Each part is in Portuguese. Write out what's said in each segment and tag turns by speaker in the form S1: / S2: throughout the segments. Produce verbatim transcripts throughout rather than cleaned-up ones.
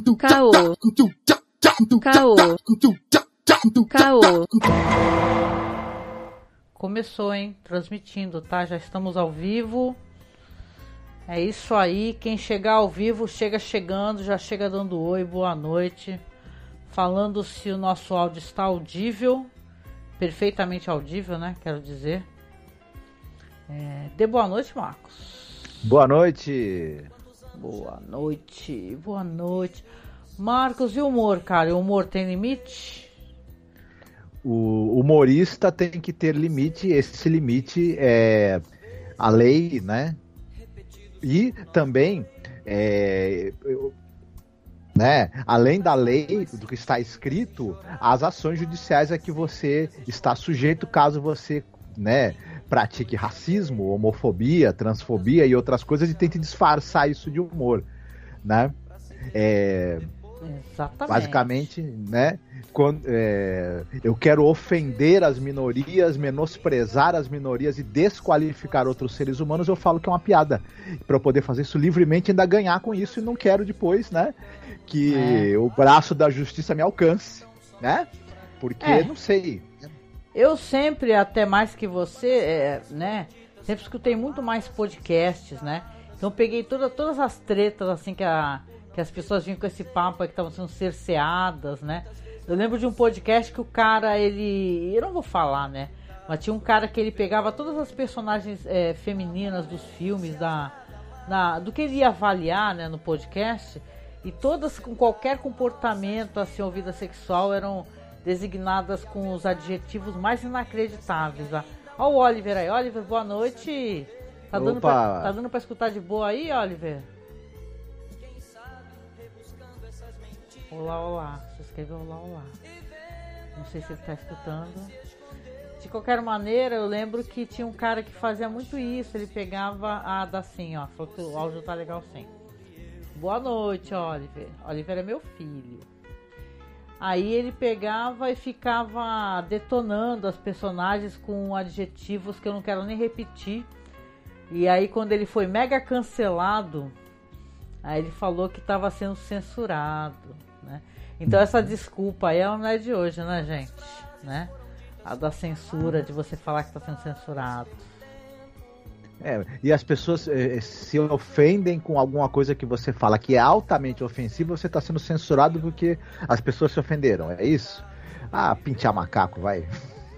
S1: Caô. Caô. Caô. Começou, hein? Transmitindo, tá? Já estamos ao vivo. É isso aí. Quem chegar ao vivo, chega chegando, já chega dando oi, boa noite. Falando se o nosso áudio está audível. Perfeitamente audível, né? Quero dizer. É... Dê boa noite, Marcos.
S2: Boa noite.
S1: Boa noite, boa noite. Marcos, e o humor, cara? O humor tem limite?
S2: O humorista tem que ter limite. Esse limite é a lei, né? E também, é, né, além da lei, do que está escrito, as ações judiciais a que você está sujeito caso você, né, pratique racismo, homofobia, transfobia e outras coisas e tente disfarçar isso de humor, né? É,
S1: Exatamente.
S2: Basicamente, né? Quando, é, eu quero ofender as minorias, menosprezar as minorias e desqualificar outros seres humanos, eu falo que é uma piada. Para eu poder fazer isso livremente e ainda ganhar com isso, e não quero depois, né? Que é. o braço da justiça me alcance, né? Porque, é. não sei.
S1: Eu sempre, até mais que você, é, né? Sempre escutei muito mais podcasts, né? Então peguei toda, todas as tretas, assim, que a... que as pessoas vinham com esse papo aí que estavam sendo cerceadas, né? Eu lembro de um podcast que o cara, ele... Eu não vou falar, né? Mas tinha um cara que ele pegava todas as personagens é, femininas dos filmes, da, da, do que ele ia avaliar, né, no podcast, e todas com qualquer comportamento, assim, ou vida sexual, eram designadas com os adjetivos mais inacreditáveis. Ó, ó o Oliver aí. Oliver, boa noite. Tá dando, pra, tá dando pra escutar de boa aí, Oliver? Olá, olá. Se escreveu olá, olá. Não sei se ele tá escutando. De qualquer maneira, eu lembro que tinha um cara que fazia muito isso. Ele pegava a da assim, ó. Falou que o áudio tá legal sim. Boa noite, Oliver. Oliver é meu filho. Aí ele pegava e ficava detonando as personagens com adjetivos que eu não quero nem repetir. E aí quando ele foi mega cancelado, aí ele falou que estava sendo censurado, né? Então essa desculpa aí ela não é de hoje, né, gente? Né? A da censura, de você falar que está sendo censurado.
S2: É, e as pessoas eh, se ofendem com alguma coisa que você fala que é altamente ofensiva, você está sendo censurado porque as pessoas se ofenderam, é isso? Ah, pintear macaco, vai.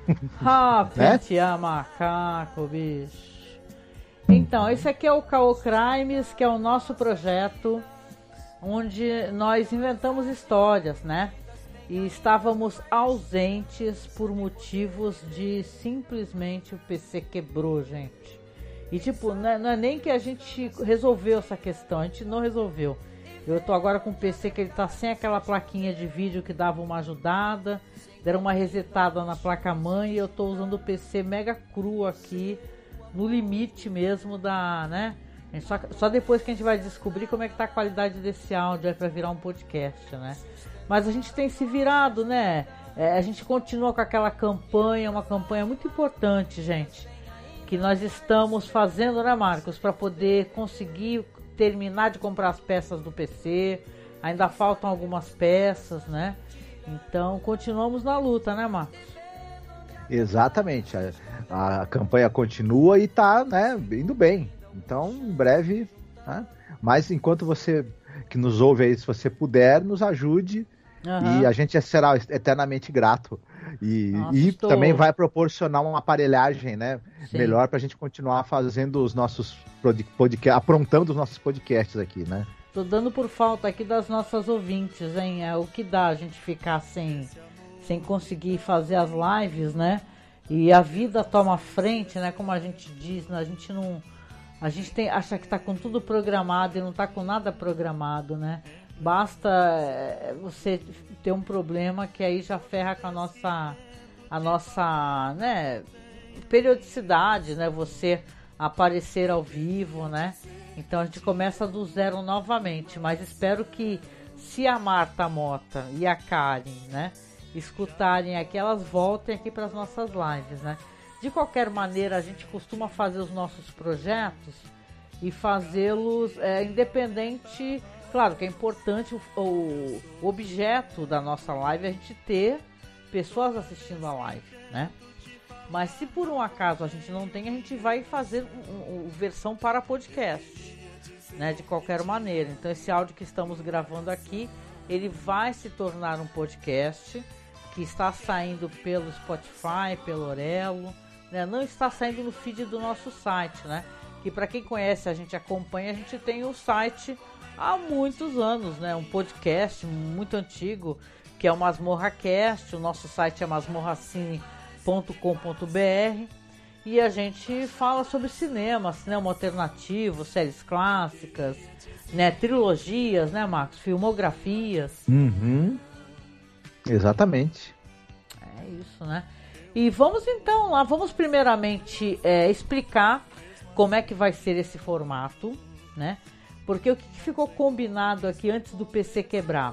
S1: Ah, pintear né? macaco, bicho. Então, esse aqui é o Caô Crimes, que é o nosso projeto onde nós inventamos histórias, né? E estávamos ausentes por motivos de simplesmente o P C quebrou, gente. E tipo, não é, não é nem que a gente resolveu essa questão, a gente não resolveu. Eu tô agora com o P C que ele tá sem aquela plaquinha de vídeo que dava uma ajudada, deram uma resetada na placa-mãe e eu tô usando o P C mega cru aqui, no limite mesmo da, né? Só, só depois que a gente vai descobrir como é que tá a qualidade desse áudio aí pra virar um podcast, né? Mas a gente tem se virado, né? É, a gente continua com aquela campanha, uma campanha muito importante, gente, que nós estamos fazendo, né, Marcos? Para poder conseguir terminar de comprar as peças do P C. Ainda faltam algumas peças, né? Então continuamos na luta, né, Marcos?
S2: Exatamente. A, a campanha continua e tá, né, indo bem. Então, em breve, né? Mas enquanto você que nos ouve aí, se você puder, nos ajude. Uhum. E a gente será eternamente grato. E, Nossa, e estou... também vai proporcionar uma aparelhagem, né, melhor pra gente continuar fazendo os nossos podcasts, aprontando os nossos podcasts aqui, né?
S1: Tô dando por falta aqui das nossas ouvintes, hein? É o que dá a gente ficar sem, sem conseguir fazer as lives, né? E a vida toma frente, né? Como a gente diz, né? A gente não... A gente tem, acha que tá com tudo programado e não tá com nada programado, né? Basta você ter um problema que aí já ferra com a nossa, a nossa, né, periodicidade, né? Você aparecer ao vivo, né? Então a gente começa do zero novamente. Mas espero que se a Marta Mota e a Karen, né, escutarem aqui, elas voltem aqui para as nossas lives, né? De qualquer maneira, a gente costuma fazer os nossos projetos e fazê-los é, independente Claro que é importante o, o, o objeto da nossa live é a gente ter pessoas assistindo a live, né? Mas se por um acaso a gente não tem, a gente vai fazer uma um, um, versão para podcast, né? De qualquer maneira. Então esse áudio que estamos gravando aqui, ele vai se tornar um podcast que está saindo pelo Spotify, pelo Orelo, né? Não está saindo no feed do nosso site, né? Que para quem conhece, a gente acompanha, a gente tem o site há muitos anos, né? Um podcast muito antigo, que é o MasmorraCast. O nosso site é masmorracine ponto com ponto b r e a gente fala sobre cinema, cinema alternativo, séries clássicas, né? Trilogias, né, Marcos? Filmografias.
S2: Uhum. Exatamente.
S1: É isso, né? E vamos então lá, vamos primeiramente é, explicar como é que vai ser esse formato, né? Porque o que ficou combinado aqui antes do P C quebrar?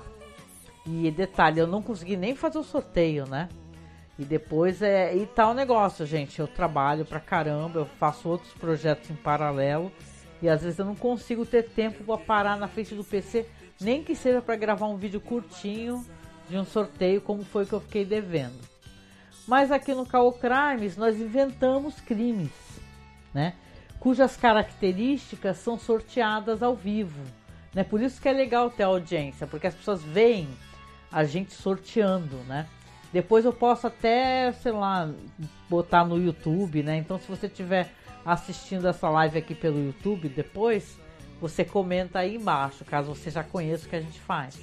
S1: E detalhe, eu não consegui nem fazer o sorteio, né? E depois é... E tá o negócio, gente. Eu trabalho pra caramba, eu faço outros projetos em paralelo. E às vezes eu não consigo ter tempo pra parar na frente do P C. Nem que seja pra gravar um vídeo curtinho de um sorteio, como foi que eu fiquei devendo. Mas aqui no Caô Crimes nós inventamos crimes, né? Cujas características são sorteadas ao vivo, né? Por isso que é legal ter audiência, porque as pessoas veem a gente sorteando, né? Depois eu posso até, sei lá, botar no YouTube, né? Então se você estiver assistindo essa live aqui pelo YouTube, depois você comenta aí embaixo, caso você já conheça o que a gente faz.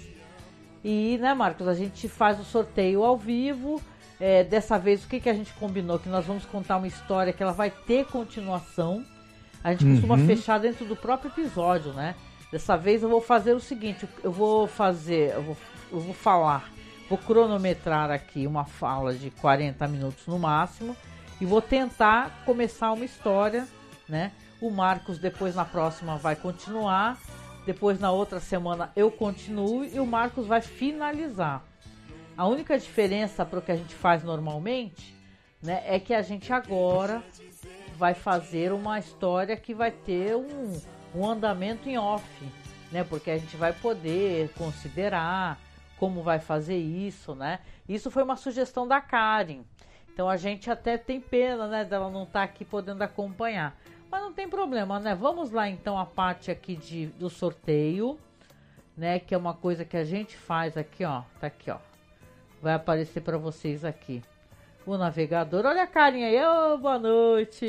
S1: E, né, Marcos, a gente faz o sorteio ao vivo. É, dessa vez, o que, que a gente combinou? Que nós vamos contar uma história que ela vai ter continuação. A gente costuma uhum. fechar dentro do próprio episódio, né? Dessa vez eu vou fazer o seguinte, eu vou fazer, eu vou, eu vou falar, vou cronometrar aqui uma fala de quarenta minutos no máximo e vou tentar começar uma história, né? O Marcos depois na próxima vai continuar, depois na outra semana eu continuo e o Marcos vai finalizar. A única diferença para o que a gente faz normalmente, né, é que a gente agora vai fazer uma história que vai ter um, um andamento em off, né? Porque a gente vai poder considerar como vai fazer isso, né? Isso foi uma sugestão da Karen. Então a gente até tem pena, né, dela não estar aqui podendo acompanhar. Mas não tem problema, né? Vamos lá então a parte aqui de, do sorteio, né? Que é uma coisa que a gente faz aqui, ó. Tá aqui, ó. Vai aparecer para vocês aqui. O navegador. Olha a Karen aí. Oh, boa noite.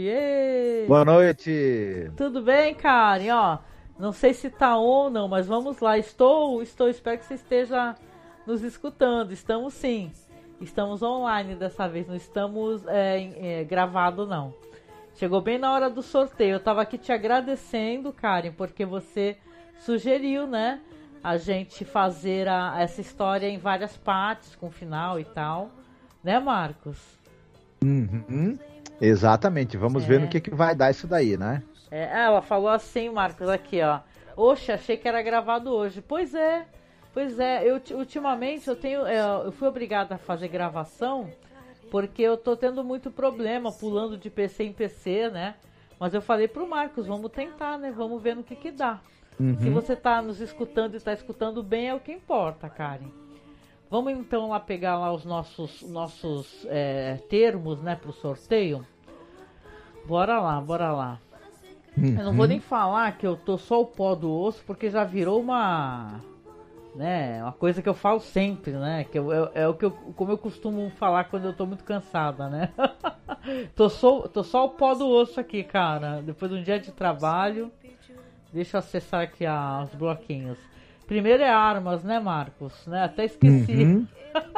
S1: Ei.
S2: Boa noite.
S1: Tudo bem, Karen? Ó, não sei se tá on ou não, mas vamos lá. Estou, estou, espero que você esteja nos escutando. Estamos sim. Estamos online dessa vez. Não estamos é, é, gravado, não. Chegou bem na hora do sorteio. Eu tava aqui te agradecendo, Karen, porque você sugeriu, né? A gente fazer a, essa história em várias partes, com final e tal. Né, Marcos?
S2: Uhum. Exatamente. Vamos é. ver no que, que vai dar isso daí, né?
S1: É, ela falou assim, Marcos, aqui, ó. Oxe, achei que era gravado hoje. Pois é, pois é. Eu, ultimamente eu tenho, eu fui obrigada a fazer gravação porque eu tô tendo muito problema pulando de P C em P C, né? Mas eu falei pro Marcos, vamos tentar, né? Vamos ver no que que dá. Uhum. Se você tá nos escutando e tá escutando bem, é o que importa, Karen. Vamos então lá pegar lá os nossos, nossos é, termos, né, pro sorteio. Bora lá, bora lá. Uhum. Eu não vou nem falar que eu tô só o pó do osso, porque já virou uma, né, uma coisa que eu falo sempre, né, que eu, é, é o que eu, como eu costumo falar quando eu tô muito cansada, né. tô, só, tô só o pó do osso aqui, cara. Depois de um dia de trabalho, deixa eu acessar aqui ah, os bloquinhos. Primeiro é armas, né, Marcos? Né? Até esqueci. Uhum.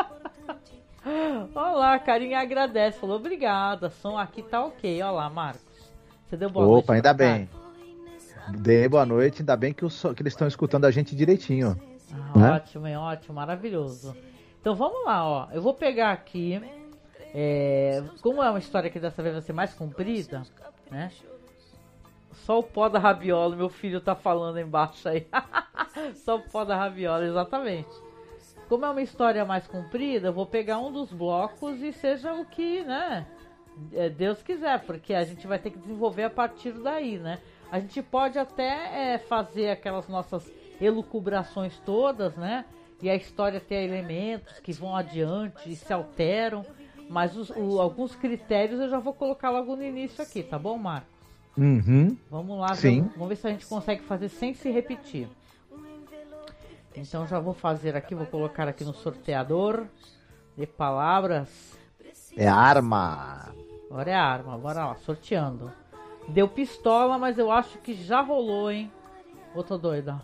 S1: Olá, a Carinha agradece. Falou, obrigada. Som aqui tá ok. Olá, Marcos. Você deu boa
S2: Opa,
S1: noite?
S2: Opa, ainda bem. Dei boa noite. Ainda bem que, o so... que eles estão escutando a gente direitinho.
S1: Ah, né? Ótimo, hein? Ótimo. Maravilhoso. Então vamos lá, ó. Eu vou pegar aqui. É... Como é uma história que dessa vez vai ser mais comprida, né? Só o pó da rabiola, meu filho tá falando embaixo aí. Só o pó da rabiola, exatamente. Como é uma história mais comprida, eu vou pegar um dos blocos e seja o que, né, Deus quiser, porque a gente vai ter que desenvolver a partir daí, né. A gente pode até é, fazer aquelas nossas elucubrações todas, né? E a história tem elementos que vão adiante e se alteram, mas os, o, alguns critérios eu já vou colocar logo no início aqui, tá bom, Marcos?
S2: Uhum.
S1: Vamos lá,
S2: Sim.
S1: Vamos, vamos ver se a gente consegue fazer sem se repetir. Então já vou fazer aqui, vou colocar aqui no sorteador de palavras.
S2: É arma.
S1: Agora é arma, bora lá, sorteando. Deu pistola, mas eu acho que já rolou, hein? Ô, tô doida.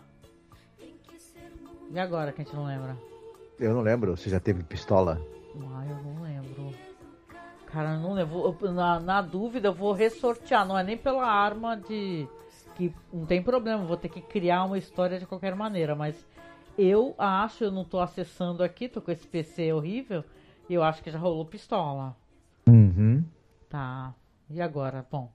S1: E agora que a gente não lembra?
S2: Eu não lembro se já teve pistola.
S1: Ah, eu não lembro. Cara, eu não lembro. Eu, na, na dúvida, eu vou ressortear. Não é nem pela arma de... que não tem problema, vou ter que criar uma história de qualquer maneira. Mas eu acho, eu não tô acessando aqui, tô com esse P C horrível. E eu acho que já rolou pistola.
S2: Uhum.
S1: Tá. E agora? Bom.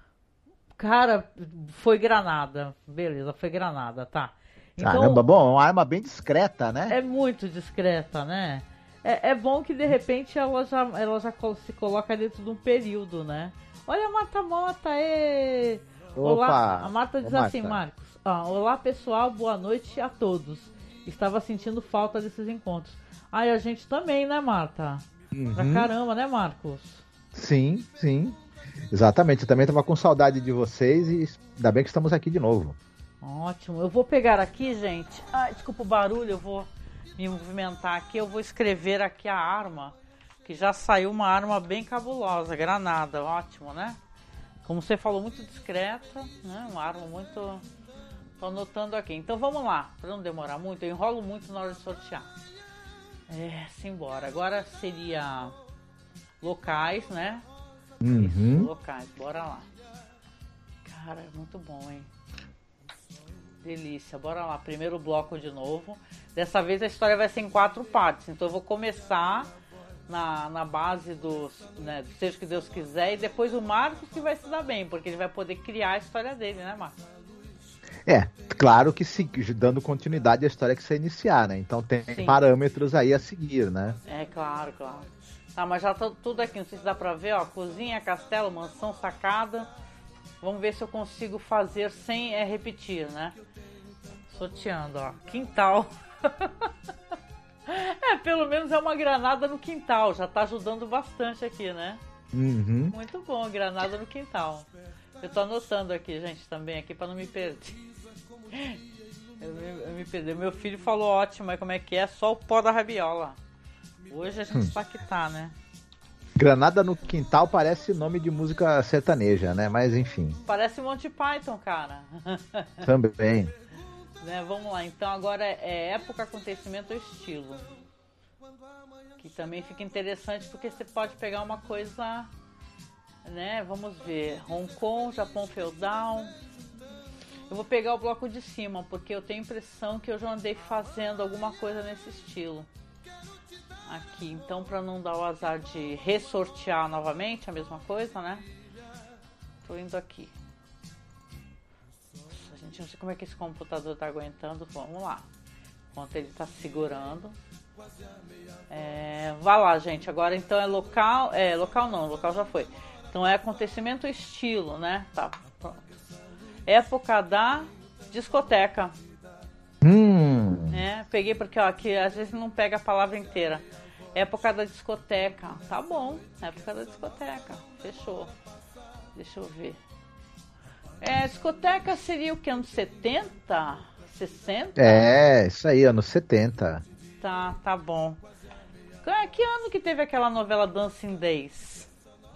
S1: Cara, foi granada. Beleza, foi granada, tá. Então,
S2: caramba, bom, uma arma bem discreta, né?
S1: É muito discreta, né? É, é bom que de repente ela já, ela já se coloca dentro de um período, né? Olha a Marta Mota, ê! Olá, a Marta diz
S2: Ô,
S1: assim,
S2: Marta.
S1: Marcos. Ah, olá pessoal, boa noite a todos. Estava sentindo falta desses encontros. Ah, e a gente também, né, Marta?
S2: Uhum.
S1: Pra caramba, né, Marcos?
S2: Sim, sim. Exatamente, eu também estava com saudade de vocês e ainda bem que estamos aqui de novo.
S1: Ótimo. Eu vou pegar aqui, gente. Ai, desculpa o barulho, eu vou me movimentar aqui. Eu vou escrever aqui a arma, que já saiu uma arma bem cabulosa, granada. Ótimo, né? Como você falou, muito discreta, né? Uma arma muito... Tô anotando aqui. Então vamos lá, para não demorar muito. Eu enrolo muito na hora de sortear. É, simbora. Agora seria locais, né?
S2: Uhum.
S1: Isso, locais. Bora lá. Cara, é muito bom, hein? Delícia, bora lá, primeiro bloco de novo. Dessa vez a história vai ser em quatro partes, então eu vou começar na, na base dos, né, do Seja o que Deus quiser, e depois o Marcos que vai se dar bem, porque ele vai poder criar a história dele, né, Marcos?
S2: É, claro que se, dando continuidade à história que você iniciar, né? Então tem
S1: Sim.
S2: parâmetros aí a seguir, né?
S1: É, claro, claro. Tá, mas já tá tudo aqui, não sei se dá pra ver, ó, cozinha, castelo, mansão, sacada. Vamos ver se eu consigo fazer sem é, repetir, né? Sorteando, ó. Quintal. É, pelo menos é uma granada no quintal. Já tá ajudando bastante aqui, né?
S2: Uhum.
S1: Muito bom, granada no quintal. Eu tô anotando aqui, gente, também aqui pra não me perder. Eu me, eu me perdi. Meu filho falou ótimo, mas como é que é? Só o pó da rabiola. Hoje a gente hum. tá que tá, né?
S2: Granada no quintal parece nome de música sertaneja, né? Mas enfim.
S1: Parece Monty Python, cara.
S2: Também.
S1: Né, vamos lá, então agora é época, acontecimento ou estilo. Que também fica interessante porque você pode pegar uma coisa, né? Vamos ver, Hong Kong, Japão feudal. Eu vou pegar o bloco de cima porque eu tenho a impressão que eu já andei fazendo alguma coisa nesse estilo. Aqui, então para não dar o azar de ressortear novamente a mesma coisa, né? Tô indo aqui. Nossa, gente, não sei como é que esse computador tá aguentando. Vamos lá. Enquanto ele tá segurando. É, vai lá, gente. Agora então é local. É, local não, local já foi. Então é acontecimento estilo, né? Tá, pronto. Época da discoteca.
S2: Hum.
S1: É, peguei porque ó, aqui às vezes não pega a palavra inteira. Época da discoteca. Tá bom, época da discoteca. Fechou. Deixa eu ver. É, discoteca seria o que? Anos setenta? sessenta?
S2: É, isso aí, anos setenta.
S1: Tá, tá bom. Que ano que teve aquela novela Dancing Days?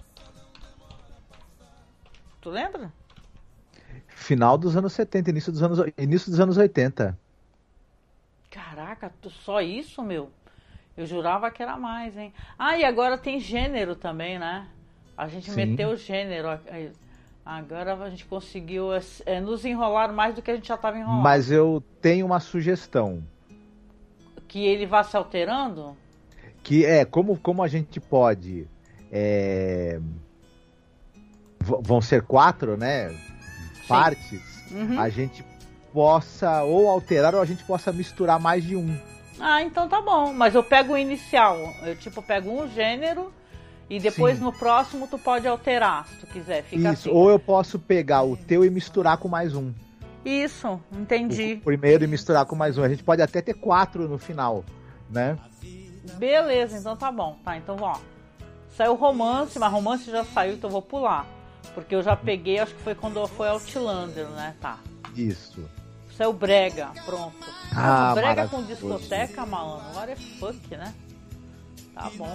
S1: Tu lembra?
S2: Final dos anos setenta, início dos anos, início dos anos oitenta.
S1: Caraca, só isso, meu? Eu jurava que era mais, hein? Ah, e agora tem gênero também, né? A gente Sim. meteu gênero. Agora a gente conseguiu é, nos enrolar mais do que a gente já estava enrolando.
S2: Mas eu tenho uma sugestão.
S1: Que ele vá se alterando?
S2: Que é, como, como a gente pode... É, v- vão ser quatro, né? Sim. Partes. Uhum. A gente possa ou alterar ou a gente possa misturar mais de um.
S1: Ah, então tá bom. Mas eu pego o inicial. Eu tipo pego um gênero e depois Sim. no próximo tu pode alterar, se tu quiser. Fica
S2: Isso,
S1: assim.
S2: Ou eu posso pegar o teu e misturar com mais um.
S1: Isso, entendi.
S2: O primeiro e misturar com mais um. A gente pode até ter quatro no final, né?
S1: Beleza, então tá bom. Tá, então ó. Saiu romance, mas romance já saiu, então eu vou pular. Porque eu já peguei, acho que foi quando foi Outlander, né? Tá.
S2: Isso.
S1: Saiu brega, pronto.
S2: Ah,
S1: brega com discoteca, malandro. Agora é funk, né? Tá bom.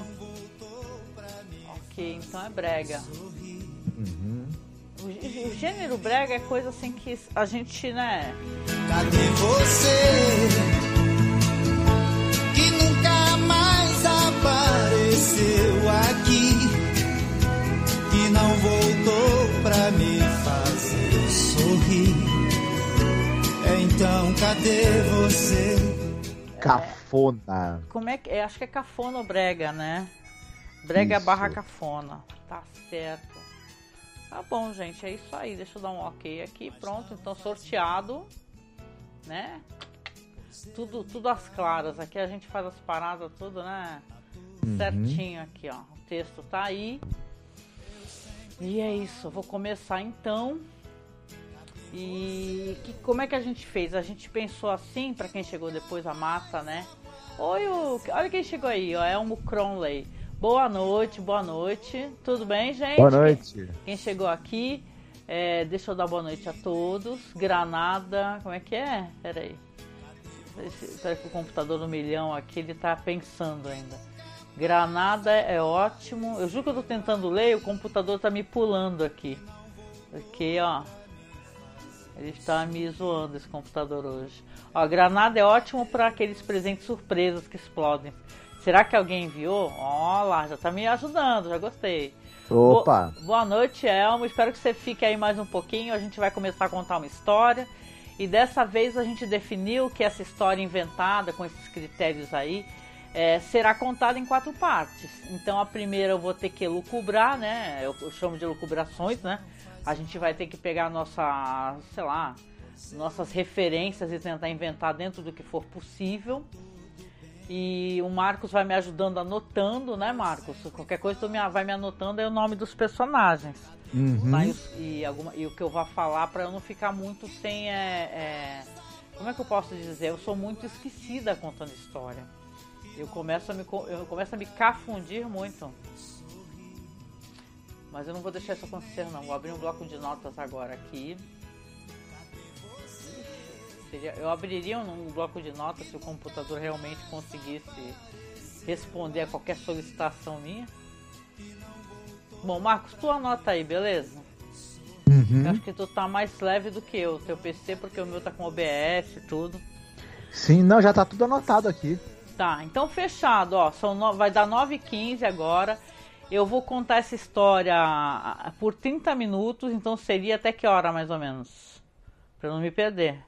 S1: Ok, então é brega.
S2: Uhum.
S1: O, o gênero brega é coisa assim que a gente, né?
S3: Cadê você? Que nunca mais apareceu aqui, que não voltou pra me fazer sorrir. Então cadê você?
S2: Cafona.
S1: Como é que é? Acho que é cafona ou brega, né? Brega
S2: Isso.
S1: barra cafona. Tá certo. Tá bom, gente, é isso aí. Deixa eu dar um ok aqui. Pronto, então sorteado, né? Tudo, tudo às claras. Aqui a gente faz as paradas tudo, né?
S2: Uhum.
S1: Certinho aqui, ó. O texto tá aí. E é isso. Eu vou começar então. E que, como é que a gente fez? A gente pensou assim, pra quem chegou depois, a Mata, né? Oi, o, olha quem chegou aí, ó. É o Cronley. Boa noite, boa noite. Tudo bem, gente?
S2: Boa noite.
S1: Quem chegou aqui, é, deixa eu dar boa noite a todos. Granada, como é que é? Peraí. Espera que o computador no milhão aqui, ele tá pensando ainda. Granada é ótimo. Eu juro que eu tô tentando ler e o computador tá me pulando aqui. Porque, ó, ele está me zoando, esse computador hoje. Ó, Granada é ótimo para aqueles presentes surpresas que explodem. Será que alguém enviou? Ó lá, já tá me ajudando, já gostei.
S2: Opa!
S1: Bo- boa noite, Elmo. Espero que você fique aí mais um pouquinho. A gente vai começar a contar uma história. E dessa vez a gente definiu que essa história inventada, com esses critérios aí, é, será contada em quatro partes. Então a primeira eu vou ter que elucubrar, né? Eu, eu chamo de elucubrações, né? A gente vai ter que pegar nossa, sei lá, nossas referências e tentar inventar dentro do que for possível. E o Marcos vai me ajudando anotando, né, Marcos? Qualquer coisa tu me, vai me anotando é o nome dos personagens.
S2: Uhum.
S1: Tá? E, e, alguma, e o que eu vou falar para eu não ficar muito sem... É, é, como é que eu posso dizer? Eu sou muito esquecida contando história. Eu começo a me, eu começo a me cafundir muito. Mas eu não vou deixar isso acontecer, não. Vou abrir um bloco de notas agora aqui. Seria, eu abriria um bloco de notas se o computador realmente conseguisse responder a qualquer solicitação minha. Bom, Marcos, tu anota aí, beleza?
S2: Uhum.
S1: Eu acho que tu tá mais leve do que eu, o teu P C, porque o meu tá com O B S e tudo.
S2: Sim, não, já tá tudo anotado aqui.
S1: Tá, então fechado, ó. São no... Vai dar nove e quinze agora. Eu vou contar essa história por trinta minutos, então seria até que hora mais ou menos? Pra eu não me perder.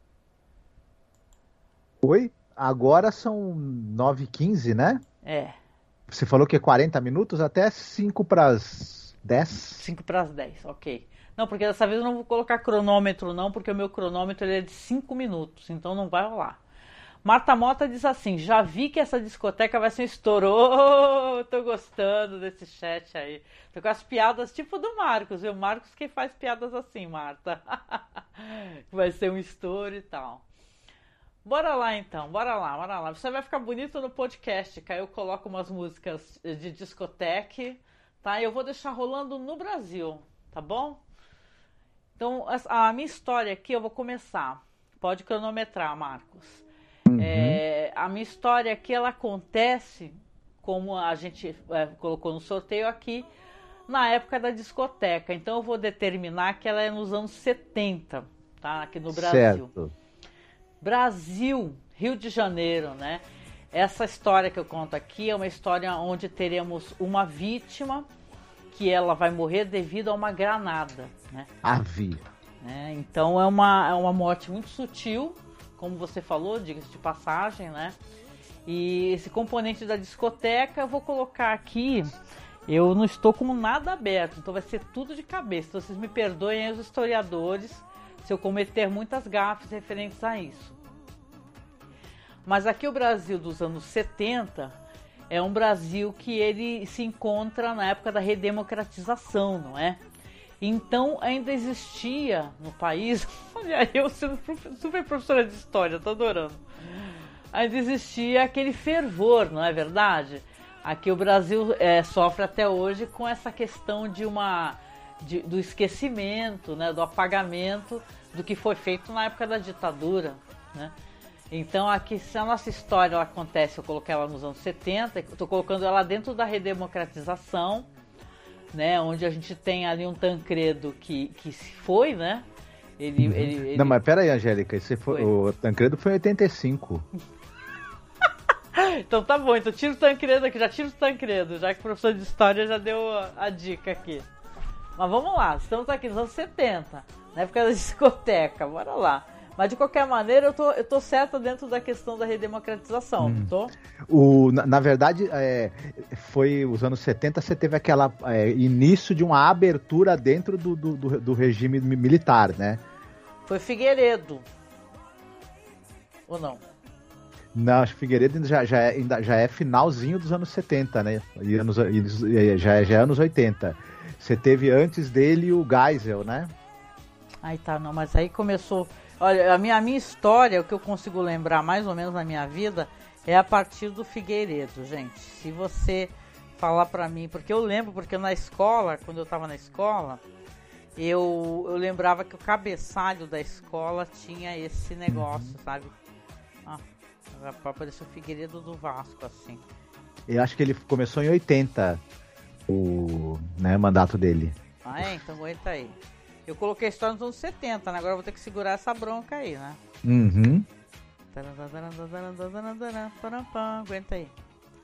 S2: Oi? Agora são nove e quinze, né?
S1: É.
S2: Você falou que é quarenta minutos até cinco para as dez?
S1: cinco para as dez, ok. Não, porque dessa vez eu não vou colocar cronômetro não, porque o meu cronômetro ele é de cinco minutos, então não vai rolar. Marta Mota diz assim, já vi que essa discoteca vai ser um estouro. Oh, tô gostando desse chat aí. Tô com as piadas tipo do Marcos, viu? Marcos que faz piadas assim, Marta. Vai ser um estouro e tal. Bora lá então, bora lá, bora lá. Você vai ficar bonito no podcast, que aí eu coloco umas músicas de discoteca, tá? Eu vou deixar rolando no Brasil, tá bom? Então, a minha história aqui eu vou começar. Pode cronometrar, Marcos. Uhum. É, a minha história aqui, ela acontece, como a gente é, colocou no sorteio aqui, na época da discoteca. Então eu vou determinar que ela é nos anos setenta, tá? Aqui no Brasil.
S2: Certo.
S1: Brasil, Rio de Janeiro, né? Essa história que eu conto aqui é uma história onde teremos uma vítima que ela vai morrer devido a uma granada, né?
S2: Ave.
S1: É, então é uma, é uma morte muito sutil, como você falou, diga-se de passagem, né? E esse componente da discoteca eu vou colocar aqui, eu não estou com nada aberto, então vai ser tudo de cabeça. Então vocês me perdoem aí, os historiadores, se eu cometer muitas gafes referentes a isso. Mas aqui o Brasil dos anos setenta é um Brasil que ele se encontra na época da redemocratização, não é? Então ainda existia no país, olha, eu sendo super professora de história, tô adorando, ainda existia aquele fervor, não é verdade? Aqui o Brasil é, sofre até hoje com essa questão de uma, de, do esquecimento, né, do apagamento do que foi feito na época da ditadura, né? Então aqui, se a nossa história ela acontece, eu coloquei ela nos anos setenta, estou colocando ela dentro da redemocratização, né, onde a gente tem ali um Tancredo que, que se foi, né? Ele,
S2: uhum.
S1: ele, ele...
S2: Não, mas pera aí, Angélica, esse foi, foi. O Tancredo foi em oitenta e cinco.
S1: Então tá bom, então tira o Tancredo aqui, já tira o Tancredo, já que o professor de história já deu a, a dica aqui. Mas vamos lá, estamos aqui nos anos setenta, na época da discoteca, bora lá. Mas de qualquer maneira eu tô, eu tô certa dentro da questão da redemocratização, hum. não tô?
S2: O, na, na verdade, é, foi os anos setenta, você teve aquele é, início de uma abertura dentro do, do, do, do regime militar, né?
S1: Foi Figueiredo. Ou não?
S2: Não, acho que Figueiredo já, já, é, já é finalzinho dos anos setenta, né? E anos, e já, é, já é anos oitenta. Você teve antes dele o Geisel, né?
S1: Aí tá, não, mas aí começou... Olha, a minha, a minha história, o que eu consigo lembrar mais ou menos na minha vida, é a partir do Figueiredo, gente. Se você falar pra mim... Porque eu lembro, porque na escola, quando eu tava na escola, eu, eu lembrava que o cabeçalho da escola tinha esse negócio, sabe? Ah, apareceu o Figueiredo do Vasco, assim.
S2: Eu acho que ele começou em oitenta, o né, mandato dele.
S1: Ah, é? Então aguenta aí. Eu coloquei a história nos anos setenta, né? Agora eu vou ter que segurar essa bronca aí, né?
S2: Uhum.
S1: Aguenta aí.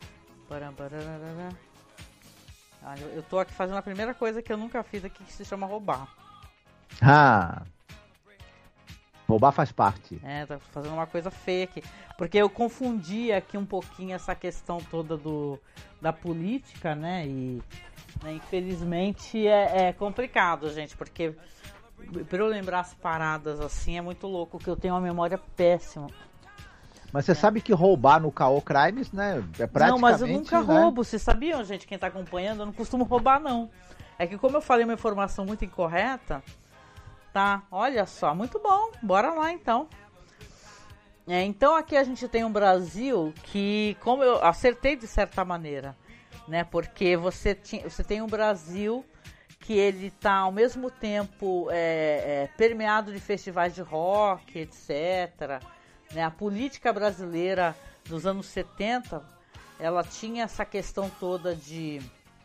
S1: Eu tô aqui fazendo a primeira coisa que eu nunca fiz aqui, que se chama roubar.
S2: Ah! Roubar faz parte.
S1: É, tá fazendo uma coisa feia aqui. Porque eu confundi aqui um pouquinho essa questão toda do, da política, né? E... infelizmente é, é complicado, gente, porque pra eu lembrar as paradas assim é muito louco, que eu tenho uma memória péssima.
S2: Mas você
S1: é.
S2: sabe que roubar no Caô Crimes, né, é praticamente...
S1: Não, mas eu nunca
S2: né?
S1: roubo, vocês sabiam, gente, quem tá acompanhando, eu não costumo roubar, não. É que como eu falei uma informação muito incorreta, tá, olha só, muito bom, bora lá então. É, então aqui a gente tem um Brasil que, como eu acertei de certa maneira, né? Porque você, ti, você tem um Brasil que ele está ao mesmo tempo é, é, permeado de festivais de rock, etcétera. Né? A política brasileira dos anos setenta, ela tinha essa questão toda de,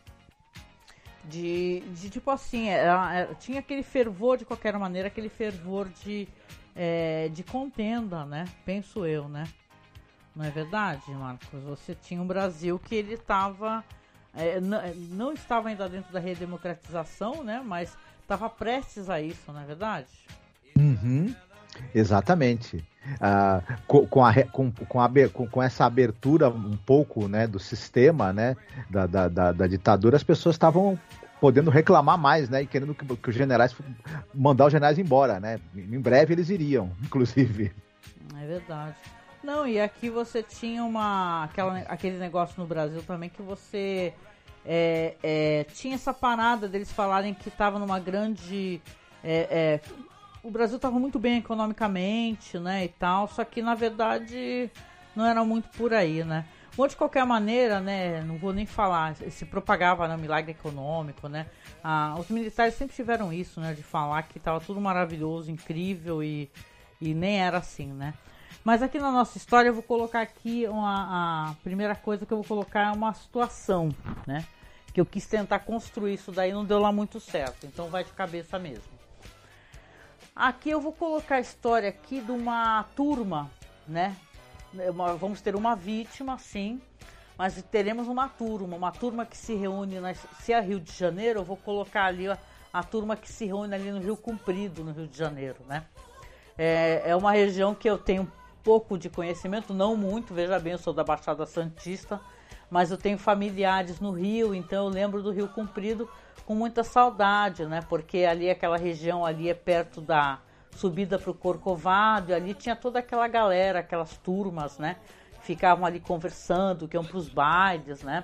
S1: de, de tipo assim, ela, ela, tinha aquele fervor de qualquer maneira, aquele fervor de, é, de contenda, né? Penso eu, né? Não é verdade, Marcos? Você tinha um Brasil que ele estava... É, não, não estava ainda dentro da redemocratização, né? Mas estava prestes a isso, não é verdade?
S2: Uhum, exatamente. Ah, com, com, a, com, com, a, com, com essa abertura um pouco, né, do sistema, né, da, da, da, da ditadura, as pessoas estavam podendo reclamar mais, né? E querendo que, que os generais... mandar os generais embora, né? Em breve eles iriam, inclusive.
S1: É verdade. Não, e aqui você tinha uma, aquela, aquele negócio no Brasil também que você é, é, tinha essa parada deles falarem que estava numa grande... É, é, o Brasil estava muito bem economicamente, né, e tal, só que na verdade não era muito por aí, né. Bom, de qualquer maneira, né, não vou nem falar, se propagava, né, milagre econômico, né. Ah, os militares sempre tiveram isso, né, de falar que estava tudo maravilhoso, incrível e, e nem era assim, né. Mas aqui na nossa história eu vou colocar aqui uma, a primeira coisa que eu vou colocar é uma situação, né? Que eu quis tentar construir isso daí, não deu lá muito certo, então vai de cabeça mesmo. Aqui eu vou colocar a história aqui de uma turma, né? Uma, vamos ter uma vítima, sim, mas teremos uma turma, uma turma que se reúne, na, se é Rio de Janeiro, eu vou colocar ali a, a turma que se reúne ali no Rio Comprido, no Rio de Janeiro, né? É, é uma região que eu tenho pouco de conhecimento, não muito, veja bem, eu sou da Baixada Santista, mas eu tenho familiares no Rio, então eu lembro do Rio Comprido com muita saudade, né? Porque ali, aquela região ali é perto da subida para o Corcovado, e ali tinha toda aquela galera, aquelas turmas, né? Ficavam ali conversando, que iam para os bailes, né?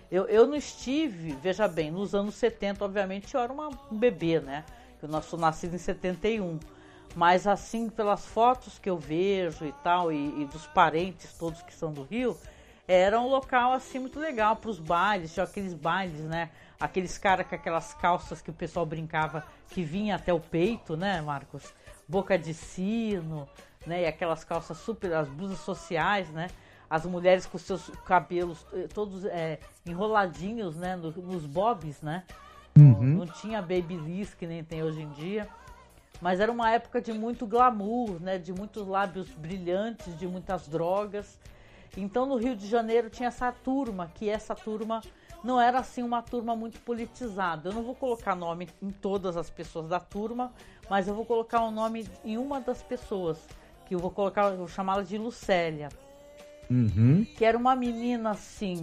S1: Eu, eu não estive, veja bem, nos anos setenta, obviamente, eu era uma, um bebê, né? Eu sou nascido em setenta e um. Mas assim, pelas fotos que eu vejo e tal, e, e dos parentes todos que são do Rio, era um local assim muito legal para os bailes, tinha aqueles bailes, né? Aqueles caras com aquelas calças que o pessoal brincava que vinha até o peito, né, Marcos? Boca de sino, né? E aquelas calças super, as blusas sociais, né? As mulheres com seus cabelos todos é, enroladinhos, né? No, nos bobs, né?
S2: Uhum.
S1: Não, não tinha babyliss que nem tem hoje em dia. Mas era uma época de muito glamour, né? De muitos lábios brilhantes, de muitas drogas. Então no Rio de Janeiro tinha essa turma, que essa turma não era assim uma turma muito politizada. Eu não vou colocar nome em todas as pessoas da turma, mas eu vou colocar um nome em uma das pessoas, que eu vou colocar, eu vou chamá-la de Lucélia.
S2: Uhum.
S1: Que era uma menina assim,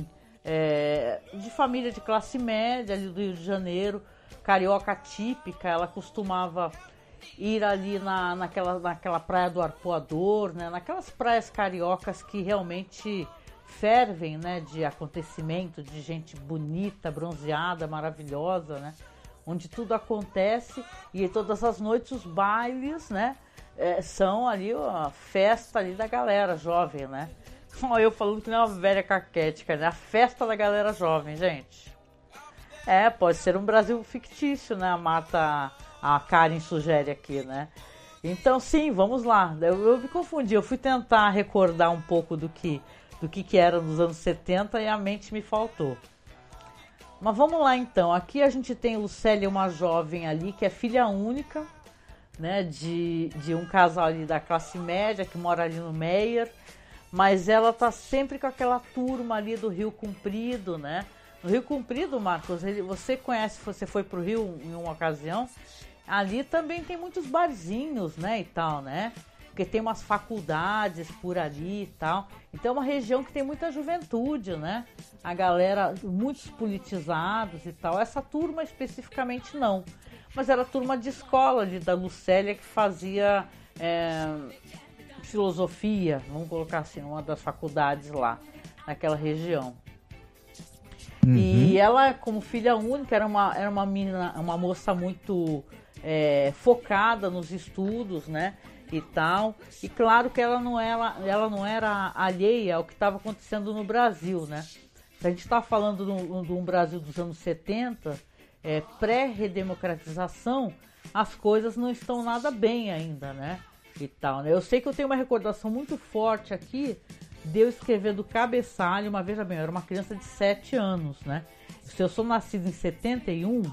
S1: é, de família de classe média ali do Rio de Janeiro, carioca típica. Ela costumava ir ali na, naquela, naquela praia do Arpoador, né? Naquelas praias cariocas que realmente fervem, né? De acontecimento, de gente bonita, bronzeada, maravilhosa, né? Onde tudo acontece e todas as noites os bailes, né? É, são ali a festa ali da galera jovem, né? Eu falando que não é uma velha caquética, né? A festa da galera jovem, gente. É, pode ser um Brasil fictício, né? A Marta, a Karen sugere aqui, né? Então, sim, vamos lá. Eu, eu me confundi, eu fui tentar recordar um pouco do que, do que, que era nos anos setenta e a mente me faltou. Mas vamos lá, então. Aqui a gente tem Lucélia, uma jovem ali, que é filha única, né? De, de um casal ali da classe média, que mora ali no Meier. Mas ela tá sempre com aquela turma ali do Rio Comprido, né? No Rio Comprido, Marcos, ele, você conhece, você foi pro Rio em uma ocasião, ali também tem muitos barzinhos, né, e tal, né? Porque tem umas faculdades por ali e tal. Então é uma região que tem muita juventude, né? A galera, muitos politizados e tal. Essa turma especificamente não. Mas era a turma de escola ali da Lucélia que fazia... É, filosofia, vamos colocar assim, uma das faculdades lá, naquela região. Uhum. E ela, como filha única, era uma, era uma menina, uma moça muito é, focada nos estudos, né, e tal. E claro que ela não era, ela não era alheia ao que estava acontecendo no Brasil, né. Se a gente está falando de um Brasil dos anos setenta, é, pré-redemocratização, as coisas não estão nada bem ainda, né. E tal, né? Eu sei que eu tenho uma recordação muito forte aqui de eu escrever do cabeçalho, uma veja bem, eu era uma criança de sete anos, né? Se eu sou nascido em setenta e um,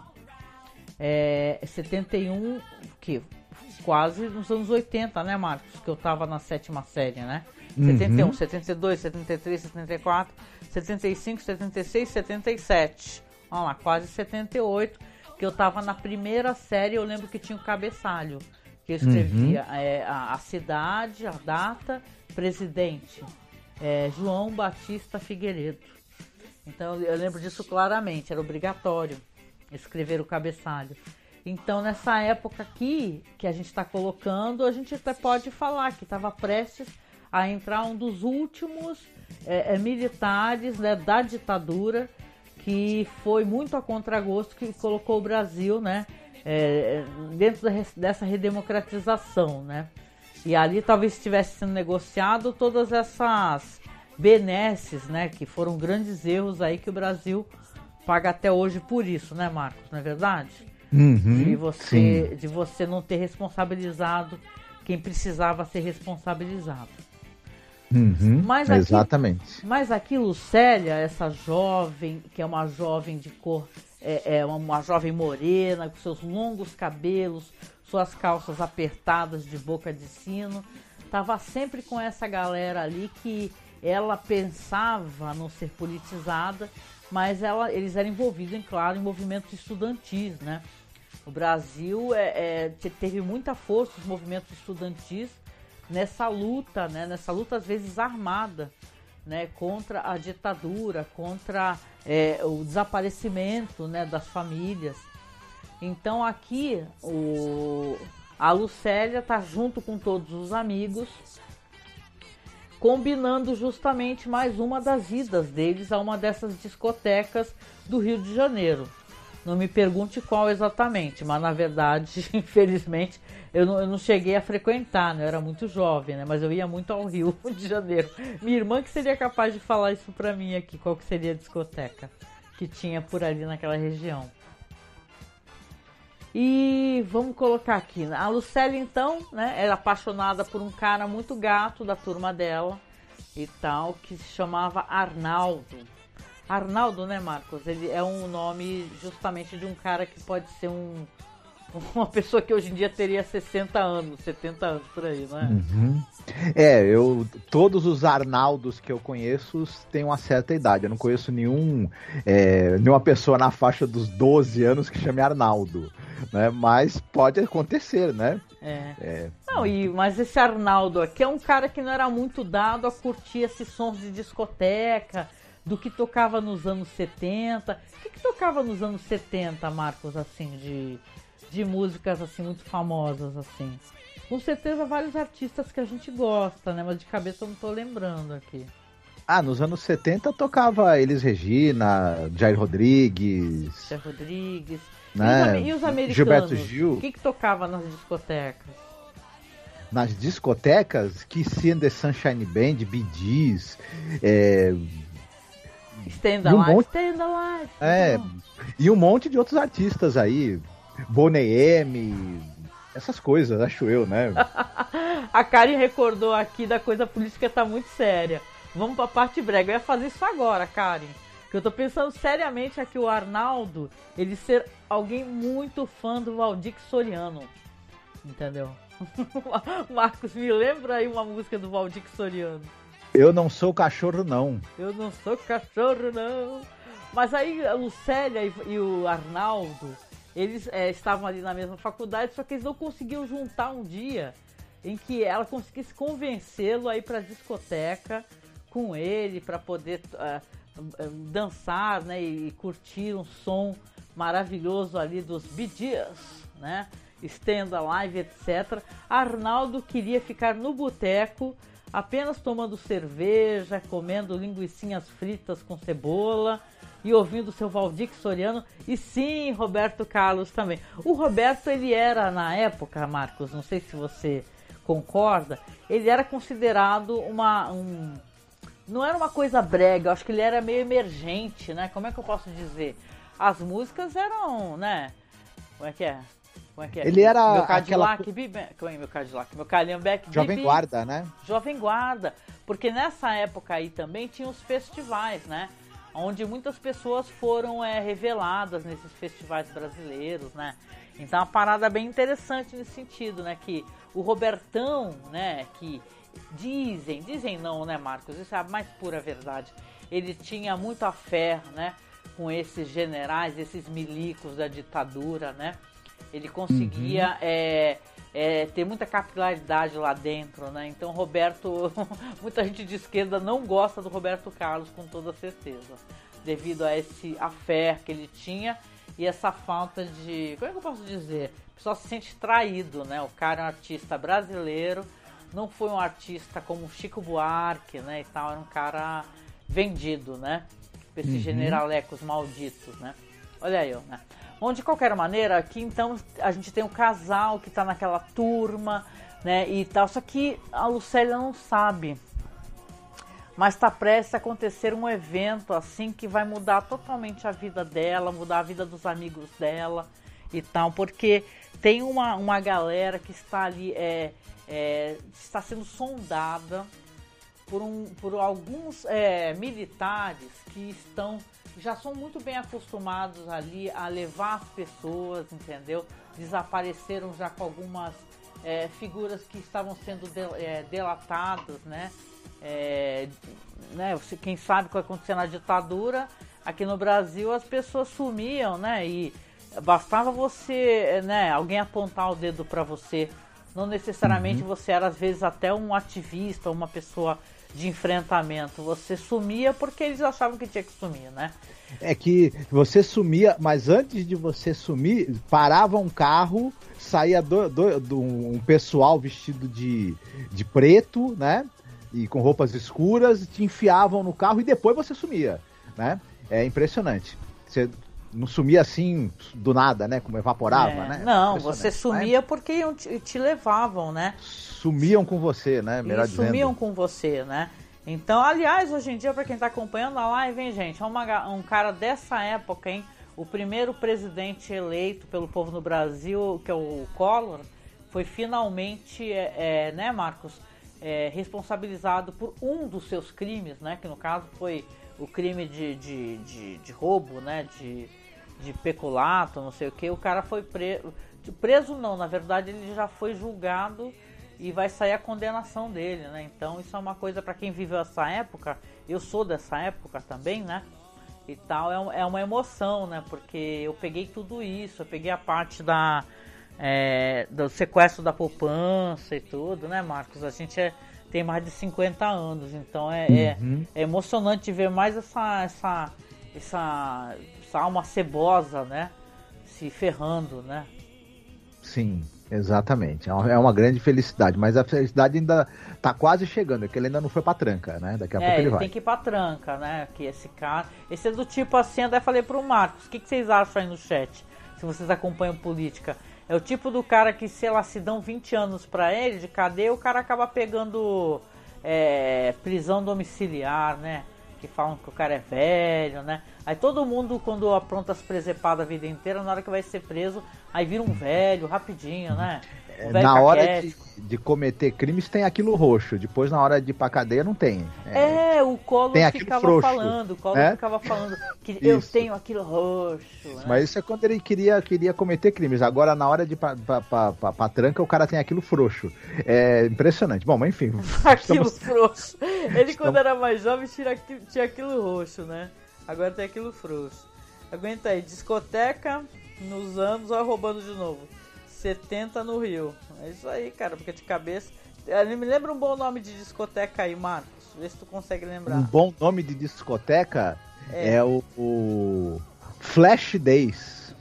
S1: é, setenta e um, que quase nos anos oitenta, né, Marcos? Que eu tava na sétima série, né? Uhum. setenta e um, setenta e dois, setenta e três, setenta e quatro, setenta e cinco, setenta e seis, setenta e sete. Olha lá, quase setenta e oito, que eu tava na primeira série, eu lembro que tinha o cabeçalho. Que eu escrevia uhum. é, a, a cidade, a data, presidente, é, João Batista Figueiredo. Então eu lembro disso claramente, era obrigatório escrever o cabeçalho. Então nessa época aqui que a gente está colocando, a gente até pode falar que estava prestes a entrar um dos últimos é, é, militares, né, da ditadura, que foi muito a contragosto, que colocou o Brasil, né, É, dentro dessa redemocratização, né? E ali talvez estivesse sendo negociado todas essas benesses, né? Que foram grandes erros aí que o Brasil paga até hoje por isso, né, Marcos? Não é verdade?
S2: Uhum,
S1: de, você, de você não ter responsabilizado quem precisava ser responsabilizado.
S2: Uhum,
S1: mas aqui,
S2: exatamente.
S1: Mas aqui, Lucélia, essa jovem, que é uma jovem de cor... É, é uma jovem morena, com seus longos cabelos, suas calças apertadas de boca de sino. Estava sempre com essa galera ali que ela pensava não ser politizada, mas ela, eles eram envolvidos, claro, em movimentos estudantis, né? O Brasil é, é, teve muita força os movimentos estudantis nessa luta, né? Nessa luta às vezes armada, né, contra a ditadura, contra é, o desaparecimento, né, das famílias. Então aqui o, a Lucélia está junto com todos os amigos, combinando justamente mais uma das idas deles a uma dessas discotecas do Rio de Janeiro. Não me pergunte qual exatamente, mas na verdade, infelizmente, eu não, eu não cheguei a frequentar, né? Eu era muito jovem, né? Mas eu ia muito ao Rio de Janeiro. Minha irmã que seria capaz de falar isso pra mim aqui, qual que seria a discoteca que tinha por ali naquela região. E vamos colocar aqui, a Lucélia então, né, era apaixonada por um cara muito gato da turma dela e tal, que se chamava Arnaldo. Arnaldo, né, Marcos? Ele é um nome justamente de um cara que pode ser um, uma pessoa que hoje em dia teria sessenta anos, setenta anos, por aí, não é?
S2: Uhum. É, eu, todos os Arnaldos que eu conheço têm uma certa idade. Eu não conheço nenhum, é, nenhuma pessoa na faixa dos doze anos que chame Arnaldo, né? Mas pode acontecer, né?
S1: É.
S2: É.
S1: Não, e, mas esse Arnaldo aqui é um cara que não era muito dado a curtir esses sons de discoteca, do que tocava nos anos setenta. O que, que tocava nos anos setenta, Marcos, assim, de, de músicas assim muito famosas, assim? Com certeza vários artistas que a gente gosta, né? Mas de cabeça eu não tô lembrando aqui.
S2: Ah, nos anos setenta tocava Elis Regina, Jair Rodrigues.
S1: Jair Rodrigues.
S2: Né?
S1: E, os, e os americanos?
S2: Gilberto Gil.
S1: O que, que tocava nas discotecas?
S2: Nas discotecas, Kissy and the Sunshine Band, Bee Gees, é...
S1: Stand Alive, um monte... Stand Alive.
S2: É, e um monte de outros artistas aí, Boney M, essas coisas, acho eu, né?
S1: A Karen recordou aqui da coisa política, tá muito séria. Vamos pra parte brega. Eu ia fazer isso agora, Karen. Que eu tô pensando seriamente aqui o Arnaldo, ele ser alguém muito fã do Valdir Soriano. Entendeu? Marcos, me lembra aí uma música do Valdir Soriano.
S2: Eu não sou cachorro, não.
S1: Eu não sou cachorro, não. Mas aí a Lucélia e, e o Arnaldo, eles é, estavam ali na mesma faculdade, só que eles não conseguiam juntar um dia em que ela conseguisse convencê-lo a ir pra discoteca com ele, para poder uh, dançar, né, e curtir um som maravilhoso ali dos Bee Gees, né, Stand Alive, etcétera. Arnaldo queria ficar no boteco, apenas tomando cerveja, comendo linguicinhas fritas com cebola e ouvindo seu Valdir Soriano. E sim, Roberto Carlos também. O Roberto, ele era, na época, Marcos, não sei se você concorda, ele era considerado uma... Um, não era uma coisa brega, eu acho que ele era meio emergente, né? Como é que eu posso dizer? As músicas eram, né? Como é que é? Como é que é?
S2: Ele era
S1: meu Cadillac,
S2: aquela...
S1: Bibi... Como é meu Cadillac? Meu Calhambeck,
S2: Jovem
S1: Bibi...
S2: Guarda, né?
S1: Jovem Guarda. Porque nessa época aí também tinha os festivais, né? Onde muitas pessoas foram é, reveladas nesses festivais brasileiros, né? Então uma parada bem interessante nesse sentido, né? Que o Robertão, né? Que dizem, dizem não, né, Marcos? Isso é a mais pura verdade. Ele tinha muita fé, né? Com esses generais, esses milicos da ditadura, né? Ele conseguia uhum. é, é, ter muita capilaridade lá dentro, né? Então, Roberto, muita gente de esquerda não gosta do Roberto Carlos, com toda certeza, devido a esse a fé que ele tinha e essa falta de, como é que eu posso dizer? O pessoal se sente traído, né? O cara é um artista brasileiro, não foi um artista como Chico Buarque, né? E tal, era um cara vendido, né? Esses uhum. generalecos malditos, né? Olha aí, né? Bom, de qualquer maneira, aqui então a gente tem um casal que tá naquela turma, né, e tal, só que a Lucélia não sabe. Mas tá prestes a acontecer um evento assim que vai mudar totalmente a vida dela, mudar a vida dos amigos dela e tal, porque tem uma, uma galera que está ali, é, é, está sendo sondada por, um, por alguns é, militares que estão... já são muito bem acostumados ali a levar as pessoas, entendeu? Desapareceram já com algumas é, figuras que estavam sendo de, é, delatadas, né? É, né? Quem sabe o que aconteceu na ditadura, aqui no Brasil as pessoas sumiam, né? E bastava você, né, alguém apontar o dedo para você. Não necessariamente uhum. você era, às vezes, até um ativista, uma pessoa de enfrentamento. Você sumia porque eles achavam que tinha que sumir, né?
S2: É que você sumia, mas antes de você sumir, parava um carro, saía do, do, do um pessoal vestido de, de preto, né? e com roupas escuras, te enfiavam no carro e depois você sumia, né? É impressionante. Você não sumia assim do nada, né? Como evaporava,
S1: é,
S2: né?
S1: Não, você sumia né? porque iam te, te levavam, né?
S2: Sumiam com você, né? Melhor
S1: e
S2: dizendo.
S1: Sumiam com você, né? Então, aliás, hoje em dia, para quem tá acompanhando a live, hein, gente, é uma, um cara dessa época, hein? O primeiro presidente eleito pelo povo no Brasil, que é o Collor, foi finalmente, é, é, né, Marcos, é, responsabilizado por um dos seus crimes, né? Que no caso foi o crime de, de, de, de roubo, né? De, de peculato, não sei o que. O cara foi preso, preso não, na verdade ele já foi julgado e vai sair a condenação dele, né? Então isso é uma coisa para quem viveu essa época. Eu sou dessa época também, né? E tal, é, é uma emoção, né? Porque eu peguei tudo isso, eu peguei a parte da, é, do sequestro da poupança e tudo, né, Marcos? A gente é, tem mais de cinquenta anos, então é, uhum. é, é emocionante ver mais essa, essa, essa, essa alma cebosa, né? Se ferrando, né?
S2: Sim. Exatamente, é uma grande felicidade, mas a felicidade ainda tá quase chegando, é que ele ainda não foi pra tranca, né? Daqui a
S1: é,
S2: pouco ele,
S1: ele
S2: vai.
S1: tem que ir pra tranca, né? Que esse cara, esse é do tipo assim, até falei pro Marcos, o que, que vocês acham aí no chat, se vocês acompanham política? É o tipo do cara que, sei lá, se dão vinte anos pra ele de cadeia, o cara acaba pegando é, prisão domiciliar, né? Que falam que o cara é velho, né? Aí todo mundo, quando apronta as presepadas a vida inteira, na hora que vai ser preso, aí vira um velho, rapidinho, né? Um velho
S2: na hora de, de cometer crimes tem aquilo roxo, depois na hora de ir pra cadeia não tem.
S1: É, é o Collor ficava
S2: frouxo,
S1: falando, o Collor
S2: né?
S1: ficava falando que isso. Eu tenho aquilo roxo. Né?
S2: Mas isso é quando ele queria, queria cometer crimes, agora na hora de ir pra, pra, pra, pra, pra tranca o cara tem aquilo frouxo. É impressionante. Bom, mas enfim.
S1: Aquilo
S2: estamos...
S1: frouxo. Ele estamos... quando era mais jovem tinha, tinha aquilo roxo, né? Agora tem aquilo frouxo. Aguenta aí, discoteca nos anos, ó, roubando de novo. setenta no Rio. É isso aí, cara, porque de cabeça. Me lembra um bom nome de discoteca aí, Marcos. Vê se tu consegue lembrar.
S2: Um bom nome de discoteca é, é o, o Flash Days.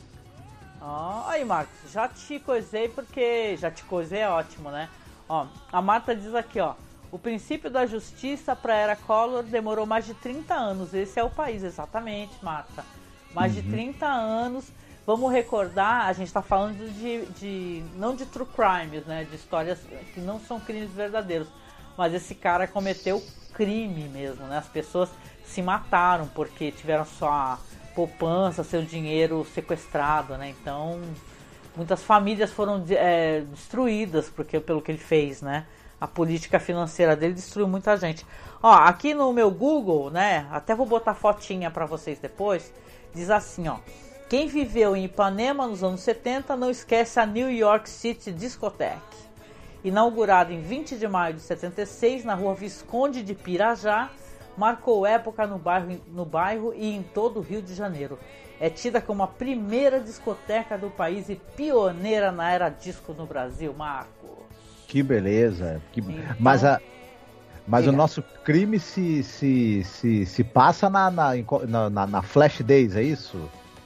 S1: Ó, aí, Marcos, já te coisei porque. Já te coisei é ótimo, né? Ó, a Marta diz aqui, ó. O princípio da justiça para a era Collor demorou mais de trinta anos. Esse é o país, exatamente, Marta. Mais uhum. de trinta anos. Vamos recordar, a gente está falando de, de, não de true crimes, né? De histórias que não são crimes verdadeiros. Mas esse cara cometeu crime mesmo, né? As pessoas se mataram porque tiveram sua poupança, seu dinheiro sequestrado, né? Então, muitas famílias foram é, destruídas porque, pelo que ele fez, né? A política financeira dele destruiu muita gente. Ó, aqui no meu Google, né? Até vou botar fotinha para vocês depois. Diz assim, ó. Quem viveu em Ipanema nos anos setenta não esquece a New York City Discotheque. Inaugurada em vinte de maio de setenta e seis na rua Visconde de Pirajá, marcou época no bairro, no bairro e em todo o Rio de Janeiro. É tida como a primeira discoteca do país e pioneira na era disco no Brasil, Marcos.
S2: Que beleza. Que... Então, mas a, mas o nosso crime se, se, se, se passa na, na, na, na Flash Days, é isso?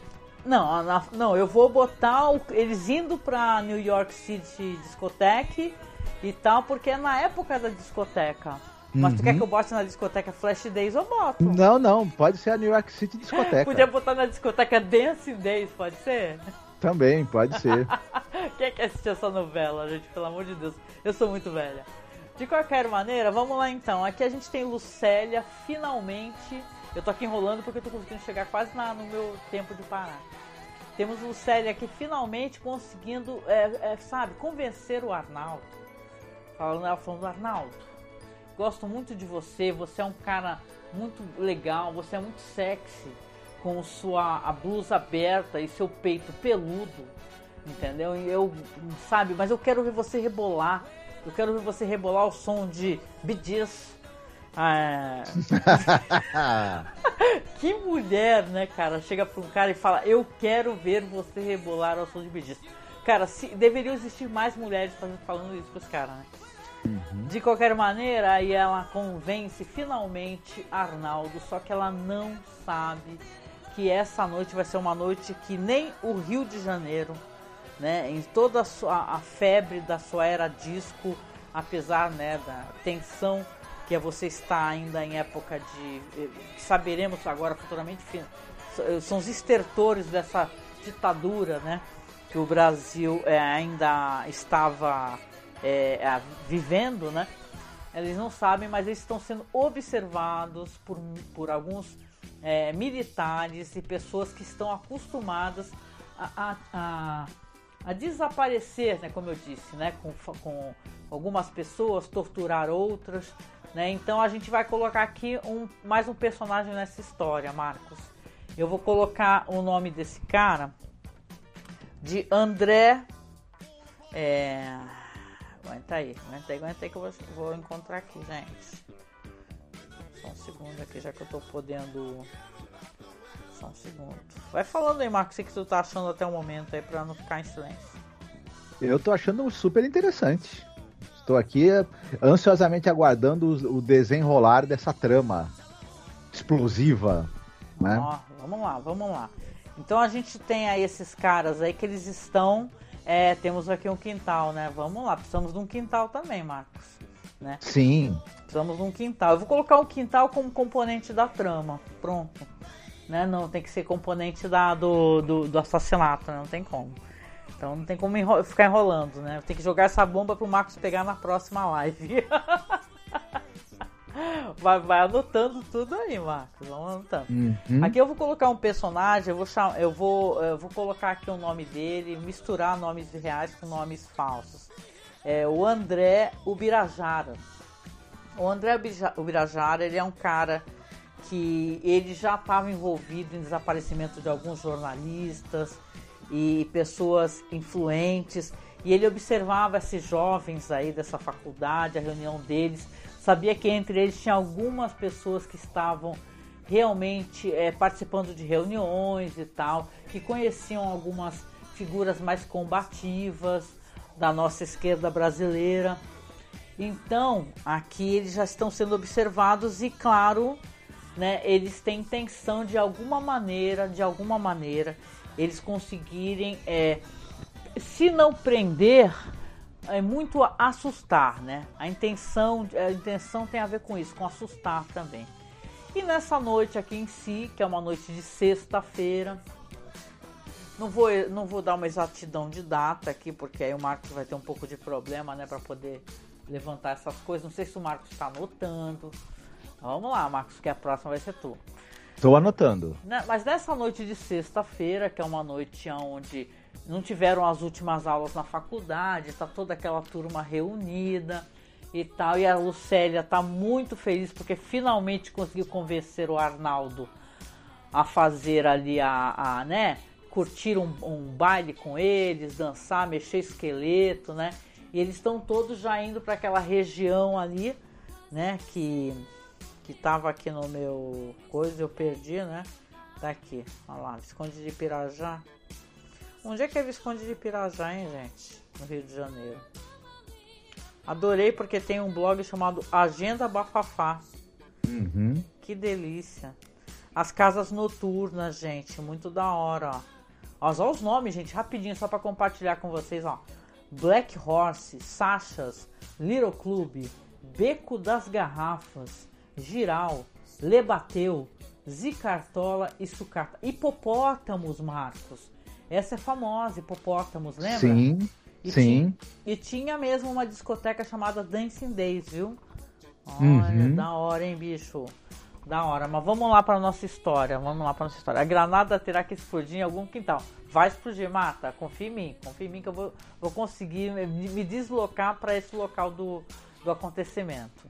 S1: Não, na, não, eu vou botar o, eles indo pra New York City Discotheque e tal, porque é na época da discoteca. Mas uhum. tu quer que eu bote na discoteca Flash Days, eu boto.
S2: Não, não, pode ser a New York City Discoteca.
S1: Podia botar na discoteca Dance Days, pode ser?
S2: Também, pode ser.
S1: Quem é que assistiu essa novela, gente? Pelo amor de Deus, eu sou muito velha. De qualquer maneira, vamos lá então. Aqui a gente tem Lucélia, finalmente. Eu tô aqui enrolando porque eu tô conseguindo chegar quase na, no meu tempo de parar. Temos Lucélia aqui finalmente conseguindo, é, é, sabe, convencer o Arnaldo. Falando, ela falando, Arnaldo, gosto muito de você, você é um cara muito legal, você é muito sexy, com sua a blusa aberta e seu peito peludo, entendeu? E eu, sabe, mas eu quero ver você rebolar, eu quero ver você rebolar o som de Bee Gees. Ah, que mulher, né, cara? Chega pra um cara e fala, eu quero ver você rebolar ao som de Bee Gees. Cara, se, deveriam existir mais mulheres falando isso pros caras, né? Uhum. De qualquer maneira, aí ela convence finalmente Arnaldo, só que ela não sabe que essa noite vai ser uma noite que nem o Rio de Janeiro, né, em toda a, sua, a febre da sua era disco, apesar, né, da tensão que é você estar ainda em época de... Saberemos agora futuramente, são os estertores dessa ditadura, né? Que o Brasil é, ainda estava é, vivendo, né? Eles não sabem, mas eles estão sendo observados por, por alguns é, militares e pessoas que estão acostumadas a, a, a, a desaparecer, né, como eu disse, né, com, com algumas pessoas, torturar outras, né? Então a gente vai colocar aqui um, mais um personagem nessa história, Marcos. Eu vou colocar o nome desse cara de André... É... Aguenta aí, aguenta aí, aguenta aí que eu vou, vou encontrar aqui, gente. Só um segundo aqui, já que eu tô podendo... Só um segundo. Vai falando aí, Marcos, o que tu tá achando até o momento aí, pra não ficar em silêncio.
S2: Eu tô achando super interessante. Estou aqui ansiosamente aguardando o desenrolar dessa trama explosiva, né?
S1: Ó, vamos lá, vamos lá. Então a gente tem aí esses caras aí que eles estão... É, temos aqui um quintal, né? Vamos lá, precisamos de um quintal também, Marcos, né?
S2: Sim.
S1: Precisamos de um quintal. Eu vou colocar o quintal como componente da trama, pronto. Né? Não tem que ser componente da, do, do, do assassinato, né? Não tem como. Então não tem como enro- ficar enrolando, né? Tem que jogar essa bomba pro Marcos pegar na próxima live. Vai, vai anotando tudo aí, Marcos. Vamos anotando.
S2: Uhum.
S1: Aqui eu vou colocar um personagem, eu vou, cham... eu, vou, eu vou colocar aqui o nome dele, misturar nomes reais com nomes falsos. É o André Ubirajara. O André Ubirajara, ele é um cara que ele já estava envolvido em desaparecimento de alguns jornalistas e pessoas influentes. E ele observava esses jovens aí dessa faculdade, a reunião deles. Sabia que entre eles tinha algumas pessoas que estavam realmente é, participando de reuniões e tal, que conheciam algumas figuras mais combativas da nossa esquerda brasileira. Então, aqui eles já estão sendo observados e, claro, né, eles têm intenção de alguma maneira, de alguma maneira, eles conseguirem, é, se não prender... É muito assustar, né? A intenção, a intenção tem a ver com isso, com assustar também. E nessa noite aqui em si, que é uma noite de sexta-feira, não vou, não vou dar uma exatidão de data aqui, porque aí o Marcos vai ter um pouco de problema, né? Para poder levantar essas coisas. Não sei se o Marcos está anotando. Vamos lá, Marcos, que a próxima vai ser tu.
S2: Estou anotando.
S1: Mas nessa noite de sexta-feira, que é uma noite onde... não tiveram as últimas aulas na faculdade, tá toda aquela turma reunida e tal. E a Lucélia tá muito feliz porque finalmente conseguiu convencer o Arnaldo a fazer ali a, a né, curtir um, um baile com eles, dançar, mexer esqueleto, né? E eles estão todos já indo para aquela região ali, né? Que, que tava aqui no meu coisa, eu perdi, né? Tá aqui, olha lá, Visconde de Pirajá. Onde é que é Visconde de Pirajá, hein, gente? No Rio de Janeiro. Adorei porque tem um blog chamado Agenda Bafafá.
S2: Uhum.
S1: Que delícia. As casas noturnas, gente. Muito da hora, ó. Ó, só os nomes, gente, rapidinho, só pra compartilhar com vocês, ó. Black Horse, Sachas, Little Club, Beco das Garrafas, Giral, Lebateu, Zicartola e Sucata. Hipopótamos, Marcos. Essa é famosa, Hipopótamos, lembra?
S2: Sim,
S1: e
S2: sim.
S1: Tinha, e tinha mesmo uma discoteca chamada Dancing Days, viu? Olha,
S2: uhum.
S1: Da hora, hein, bicho? Da hora. Mas vamos lá para nossa história. Vamos lá para nossa história. A granada terá que explodir em algum quintal. Vai explodir, Marta. Confia em mim. Confia em mim que eu vou, vou conseguir me deslocar para esse local do, do acontecimento.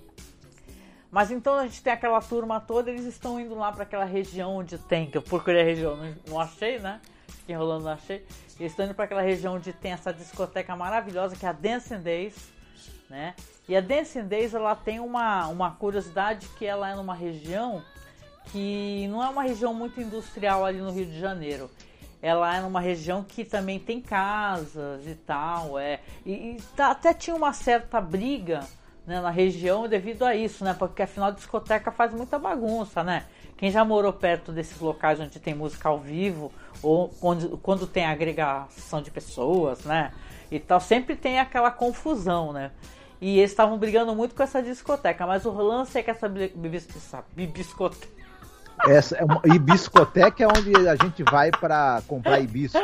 S1: Mas então a gente tem aquela turma toda, eles estão indo lá para aquela região onde tem, que eu procurei a região, não, não achei, né? Fiquei enrolando, não achei. Eles estão indo para aquela região onde tem essa discoteca maravilhosa que é a Dancing Days, né? E a Dancing Days, ela tem uma, uma curiosidade que ela é numa região que não é uma região muito industrial ali no Rio de Janeiro. Ela é numa região que também tem casas e tal, é. E, e tá, até tinha uma certa briga, né, na região devido a isso, né? Porque afinal a discoteca faz muita bagunça, né? Quem já morou perto desses locais onde tem música ao vivo ou quando, quando tem agregação de pessoas, né? E tal, sempre tem aquela confusão, né? E eles estavam brigando muito com essa discoteca, mas o lance é que essa, bibis, essa bibiscoteca...
S2: Essa é uma, hibiscoteca é onde a gente vai pra comprar hibisco.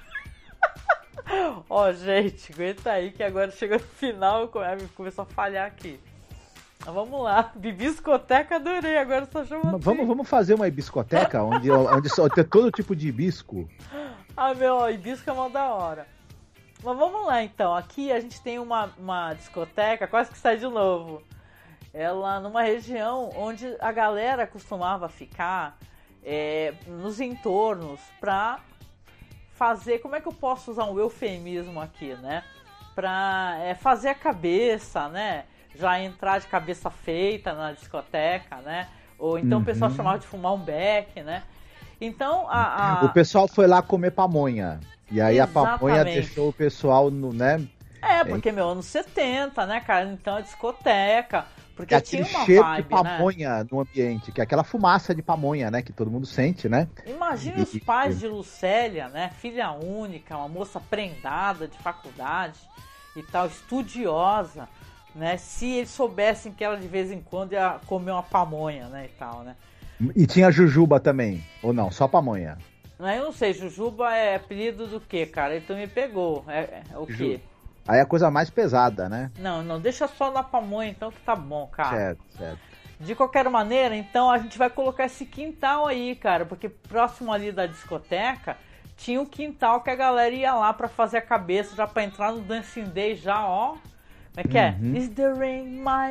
S1: Ó, oh, gente, aguenta aí que agora chega no final e começou a falhar aqui. Mas vamos lá, bibiscoteca adorei, agora só chama assim.
S2: Vamos, vamos fazer uma hibiscoteca onde, onde só tem todo tipo de hibisco.
S1: Ah, meu, hibisco é mó da hora. Mas vamos lá então, aqui a gente tem uma, uma discoteca, quase que sai de novo. Ela numa região onde a galera costumava ficar é, nos entornos pra fazer, como é que eu posso usar um eufemismo aqui, né? Pra é, fazer a cabeça, né? Já entrar de cabeça feita na discoteca, né? Ou então uhum. o pessoal chamava de fumar um beck, né? Então a, a...
S2: o pessoal foi lá comer pamonha. E aí Exatamente. A pamonha deixou o pessoal no, né?
S1: É, porque, meu, anos setenta, né, cara? Então a discoteca. Porque
S2: é
S1: tinha uma
S2: cheiro
S1: vibe,
S2: de pamonha, né? No ambiente, que é aquela fumaça de pamonha, né? Que todo mundo sente, né?
S1: Imagina e, os pais de Lucélia, né? Filha única, uma moça prendada de faculdade e tal, estudiosa, né? Se eles soubessem que ela de vez em quando ia comer uma pamonha, né? E tal, né?
S2: E tinha jujuba também, ou não? Só pamonha?
S1: Eu não sei, jujuba é apelido do quê, cara? Então me pegou. É, é o
S2: Ju...
S1: quê?
S2: Aí é a coisa mais pesada, né?
S1: Não, não, deixa só na pamonha então que tá bom, cara.
S2: Certo, certo.
S1: De qualquer maneira, então a gente vai colocar esse quintal aí, cara, porque próximo ali da discoteca tinha um quintal que a galera ia lá pra fazer a cabeça, já pra entrar no Dancing Day já, ó. Como é que é?
S2: Uhum.
S1: Is the ring my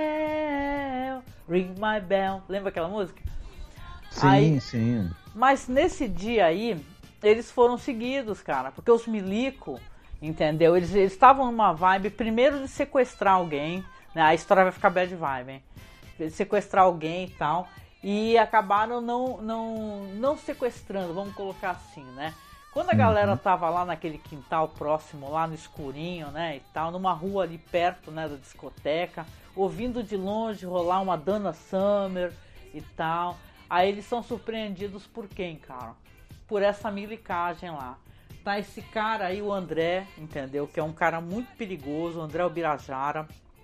S1: bell, ring my bell. Lembra aquela música?
S2: Sim,
S1: aí,
S2: sim.
S1: Mas nesse dia aí, eles foram seguidos, cara, porque os milico... Entendeu? Eles estavam numa vibe, primeiro de sequestrar alguém, né? A história vai ficar bad vibe, hein? De sequestrar alguém e tal. E acabaram não, não, não sequestrando, vamos colocar assim, né? Quando a galera tava lá naquele quintal próximo, lá no escurinho, né? E tal, numa rua ali perto, né, da discoteca, ouvindo de longe rolar uma Donna Summer e tal. Aí eles são surpreendidos por quem, cara? Por essa milicagem lá. Tá esse cara aí, o André, entendeu? Que é um cara muito perigoso, o André Ubirajara.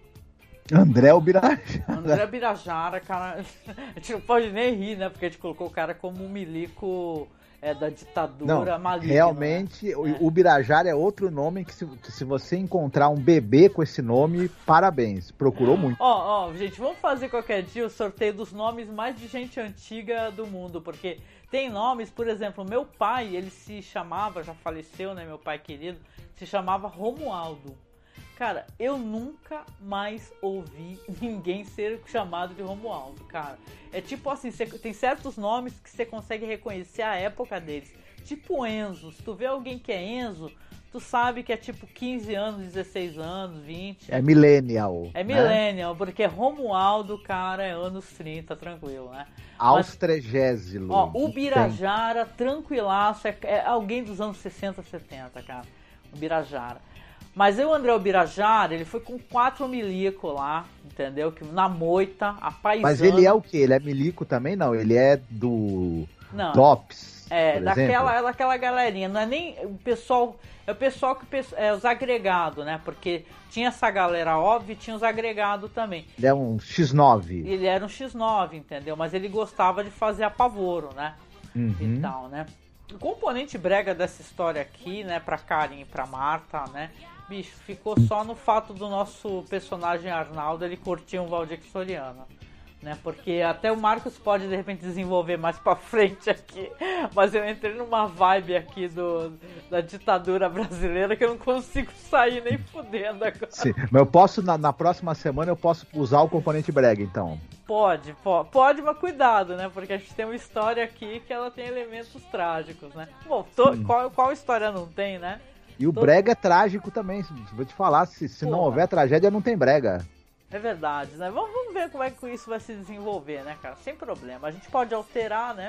S2: André Ubirajara.
S1: André Ubirajara, cara. A gente não pode nem rir, né? Porque a gente colocou o cara como um milico é, da ditadura
S2: não,
S1: maligna.
S2: Realmente,
S1: né?
S2: o Ubirajara é outro nome que se, que se você encontrar um bebê com esse nome, parabéns. Procurou muito.
S1: Ó, ó, gente, vamos fazer qualquer dia o sorteio dos nomes mais de gente antiga do mundo, porque... Tem nomes, por exemplo, meu pai, ele se chamava, já faleceu, né, meu pai querido, se chamava Romualdo. Cara, eu nunca mais ouvi ninguém ser chamado de Romualdo, cara. É tipo assim, cê, tem certos nomes que você consegue reconhecer a época deles. Tipo Enzo, se tu vê alguém que é Enzo, tu sabe que é tipo quinze anos, dezesseis anos, vinte.
S2: É millennial.
S1: É millennial, né? Porque Romualdo, cara, é anos trinta, tranquilo, né?
S2: Austregésilo.
S1: Ó, Ubirajara, tranquilaço, é, é alguém dos anos sessenta, setenta, cara. Ubirajara. Mas eu, o André Ubirajara, ele foi com quatro milico lá, entendeu? Que, na moita, a paisana.
S2: Mas ele é o quê? Ele é milico também? Não, ele é do...
S1: Não.
S2: Tops,
S1: É, daquela, daquela galerinha. Não é nem o pessoal... É o pessoal que... É os agregados, né? Porque tinha essa galera óbvia e tinha os agregados também.
S2: Ele é um xis nove.
S1: Ele era um xis nove, entendeu? Mas ele gostava de fazer apavoro, né?
S2: Uhum.
S1: E tal, né? O componente brega dessa história aqui, né? Pra Karen e pra Marta, né? Bicho, ficou só no fato do nosso personagem Arnaldo ele curtir um Valdir Soriano. Né? Porque até o Marcos pode de repente desenvolver mais pra frente aqui, mas eu entrei numa vibe aqui do, da ditadura brasileira que eu não consigo sair nem fudendo agora.
S2: Sim, mas eu posso, na, na próxima semana, eu posso usar o componente brega, então.
S1: Pode, pode, pode, mas cuidado, né? Porque a gente tem uma história aqui que ela tem elementos trágicos, né? Bom, to, qual, qual história não tem, né?
S2: E o
S1: Todo...
S2: brega é trágico também, vou te falar, se, se não houver tragédia, não tem brega.
S1: É verdade, né? Vamos, vamos ver como é que isso vai se desenvolver, né, cara? Sem problema. A gente pode alterar, né?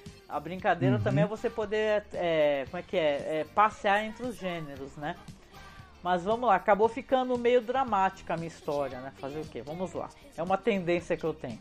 S1: A brincadeira uhum. também é você poder, é, como é que é? é? Passear entre os gêneros, né? Mas vamos lá, acabou ficando meio dramática a minha história, né? Fazer o quê? Vamos lá. É uma tendência que eu tenho.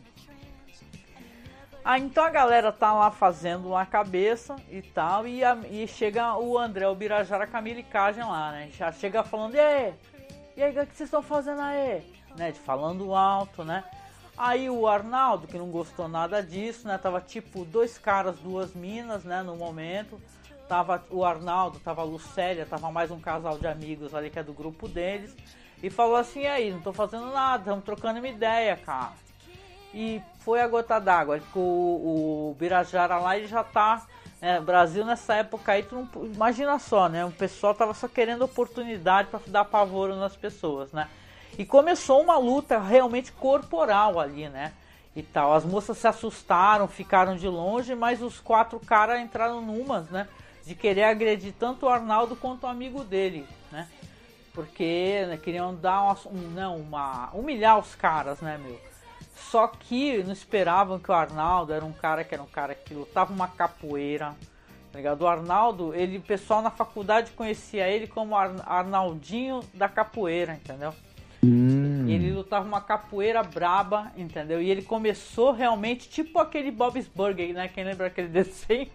S1: Ah, então a galera tá lá fazendo uma cabeça e tal, e, a, e chega o André Ubirajara com a milicagem lá, né? Já chega falando, e aí? E aí, o que vocês estão fazendo aí? Né, falando alto, né? Aí o Arnaldo, que não gostou nada disso, né? Tava tipo dois caras, duas minas, né? No momento. Tava o Arnaldo, tava a Lucélia, tava mais um casal de amigos ali que é do grupo deles. E falou assim, e aí, não tô fazendo nada, estamos trocando uma ideia, cara. E foi a gota d'água. O, o Birajara lá, ele já tá... Né, Brasil nessa época aí, tu não, imagina só, né? O pessoal tava só querendo oportunidade para dar pavoro nas pessoas, né? E começou uma luta realmente corporal ali, né? E tal. As moças se assustaram, ficaram de longe, mas os quatro caras entraram numas, né? De querer agredir tanto o Arnaldo quanto o amigo dele, né? Porque né, queriam dar uma, um, não, uma... humilhar os caras, né, meu? Só que não esperavam que o Arnaldo era um cara que era um cara que lutava uma capoeira, tá ligado? O Arnaldo, ele, o pessoal na faculdade conhecia ele como Ar, Arnaldinho da capoeira, entendeu?
S2: Hum.
S1: Ele lutava uma capoeira braba, entendeu? E ele começou realmente tipo aquele Bob's Burger, né? Quem lembra aquele desenho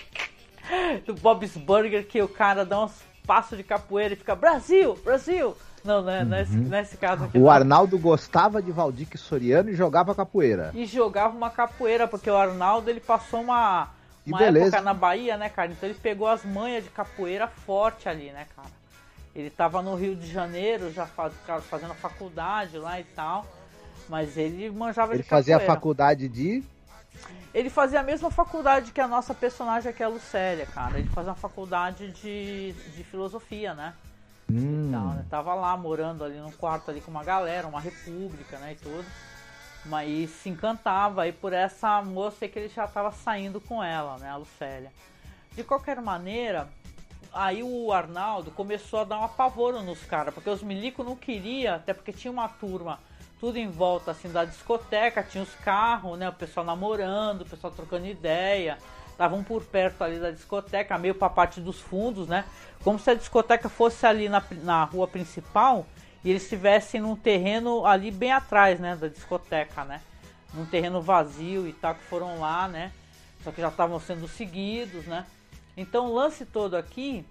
S1: do Bob's Burger que o cara dá uns passos de capoeira e fica Brasil, Brasil! Não, não é,
S2: uhum.
S1: nesse, nesse caso aqui.
S2: O
S1: não.
S2: Arnaldo gostava de Valdir Soriano e jogava capoeira.
S1: E jogava uma capoeira, porque o Arnaldo ele passou uma, uma época na Bahia, né, cara? Então ele pegou as manhas de capoeira forte ali, né, cara? Ele tava no Rio de Janeiro, já faz, fazendo faculdade lá e tal, mas ele manjava
S2: ele
S1: de capoeira.
S2: Ele fazia a faculdade de...
S1: Ele fazia a mesma faculdade que a nossa personagem aqui, a Lucélia, cara. Ele fazia uma faculdade de, de filosofia, né?
S2: Hum.
S1: Então, né? Tava lá morando ali num quarto ali com uma galera, uma república, né, e tudo. Mas se encantava aí por essa moça que ele já tava saindo com ela, né, a Lucélia. De qualquer maneira, aí o Arnaldo começou a dar um apavoro nos caras, porque os milicos não queriam, até porque tinha uma turma tudo em volta assim da discoteca, tinha os carros, né, o pessoal namorando, o pessoal trocando ideia. Estavam por perto ali da discoteca, meio pra parte dos fundos, né? Como se a discoteca fosse ali na, na rua principal e eles estivessem num terreno ali bem atrás, né? Da discoteca, né? Num terreno vazio e tal, que foram lá, né? Só que já estavam sendo seguidos, né? Então o lance todo aqui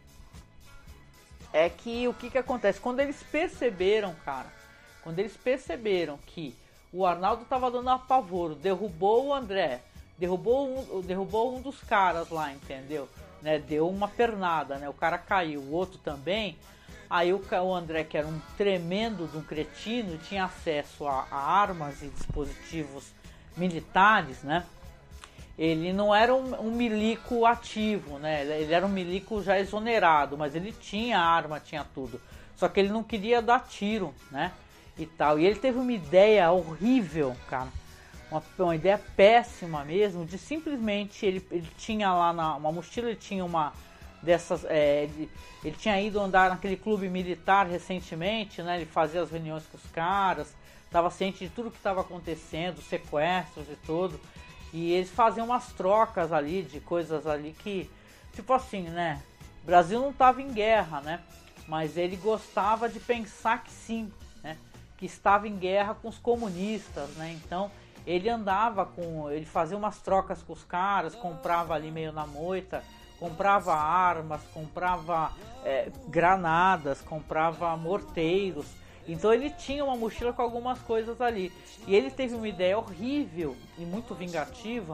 S1: é que o que que acontece? Quando eles perceberam, cara, quando eles perceberam que o Arnaldo tava dando apavoro, derrubou o André, Derrubou um, derrubou um dos caras lá, entendeu? Né? Deu uma pernada, né? O cara caiu, o outro também. Aí o, o André, que era um tremendo de um cretino, tinha acesso a, a armas e dispositivos militares, né? Ele não era um, um milico ativo, né? Ele era um milico já exonerado, mas ele tinha arma, tinha tudo. Só que ele não queria dar tiro, né? E tal. E ele teve uma ideia horrível, cara. Uma, uma ideia péssima mesmo, de simplesmente, ele, ele tinha lá na uma mochila, ele tinha uma dessas, é, ele, ele tinha ido andar naquele clube militar recentemente, né, ele fazia as reuniões com os caras, estava ciente de tudo que estava acontecendo, sequestros e tudo, e eles faziam umas trocas ali, de coisas ali que, tipo assim, né, o Brasil não estava em guerra, né, mas ele gostava de pensar que sim, né, que estava em guerra com os comunistas, né, então ele andava com, ele fazia umas trocas com os caras, comprava ali meio na moita, comprava armas, comprava é, granadas, comprava morteiros. Então ele tinha uma mochila com algumas coisas ali. E ele teve uma ideia horrível e muito vingativa.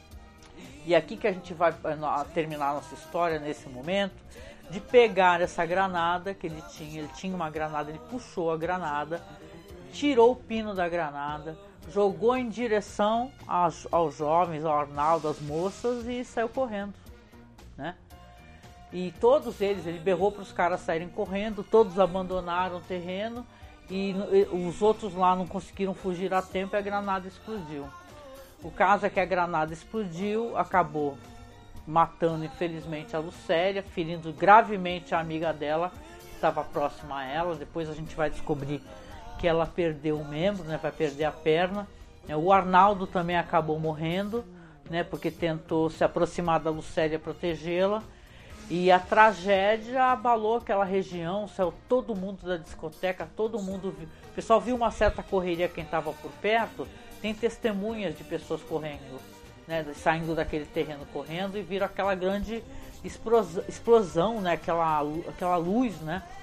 S1: E aqui que a gente vai terminar a nossa história nesse momento, de pegar essa granada que ele tinha. Ele tinha uma granada, ele puxou a granada, tirou o pino da granada, jogou em direção aos, aos jovens, ao Arnaldo, às moças e saiu correndo, né? E todos eles, ele berrou para os caras saírem correndo, todos abandonaram o terreno e, e os outros lá não conseguiram fugir a tempo e a granada explodiu. O caso é que a granada explodiu, acabou matando infelizmente a Lucélia, ferindo gravemente a amiga dela, que estava próxima a ela. Depois a gente vai descobrir que ela perdeu o membro, né, vai perder a perna. O Arnaldo também acabou morrendo, né, porque tentou se aproximar da Lucélia, protegê-la. E a tragédia abalou aquela região, saiu todo mundo da discoteca, todo mundo viu. O pessoal viu uma certa correria, quem estava por perto, tem testemunhas de pessoas correndo, né, saindo daquele terreno correndo e viram aquela grande explosão, explosão, né, aquela, aquela luz, né.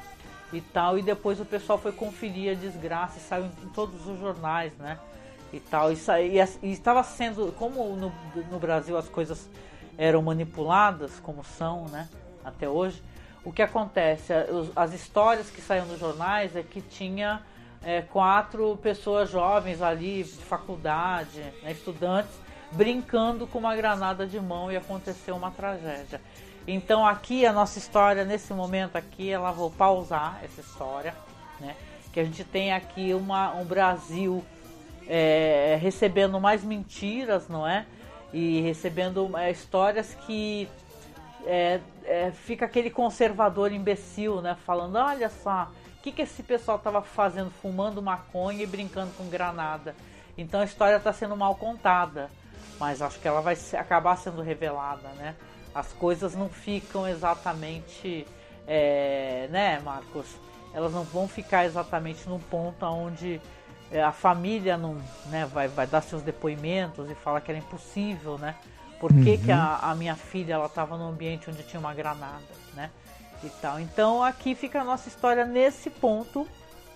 S1: e tal, e depois o pessoal foi conferir a desgraça e saiu em todos os jornais, né, e tal, e estava sendo, como no, no Brasil as coisas eram manipuladas, como são, né, até hoje, o que acontece, as histórias que saíam nos jornais é que tinha é, quatro pessoas jovens ali, de faculdade, né, estudantes, brincando com uma granada de mão e aconteceu uma tragédia. Então aqui a nossa história, nesse momento aqui, ela vou pausar essa história, né? Que a gente tem aqui uma, um Brasil é, recebendo mais mentiras, não é? E recebendo é, histórias que é, é, fica aquele conservador imbecil, né? Falando, olha só, o que, que esse pessoal estava fazendo, fumando maconha e brincando com granada. Então a história está sendo mal contada, mas acho que ela vai acabar sendo revelada, né? As coisas não ficam exatamente, é, né, Marcos? Elas não vão ficar exatamente num ponto onde é, a família não, né, vai, vai dar seus depoimentos e falar que era impossível, né? Por que, uhum. que a, a minha filha ela estava num ambiente onde tinha uma granada, né? E tal. Então aqui fica a nossa história nesse ponto,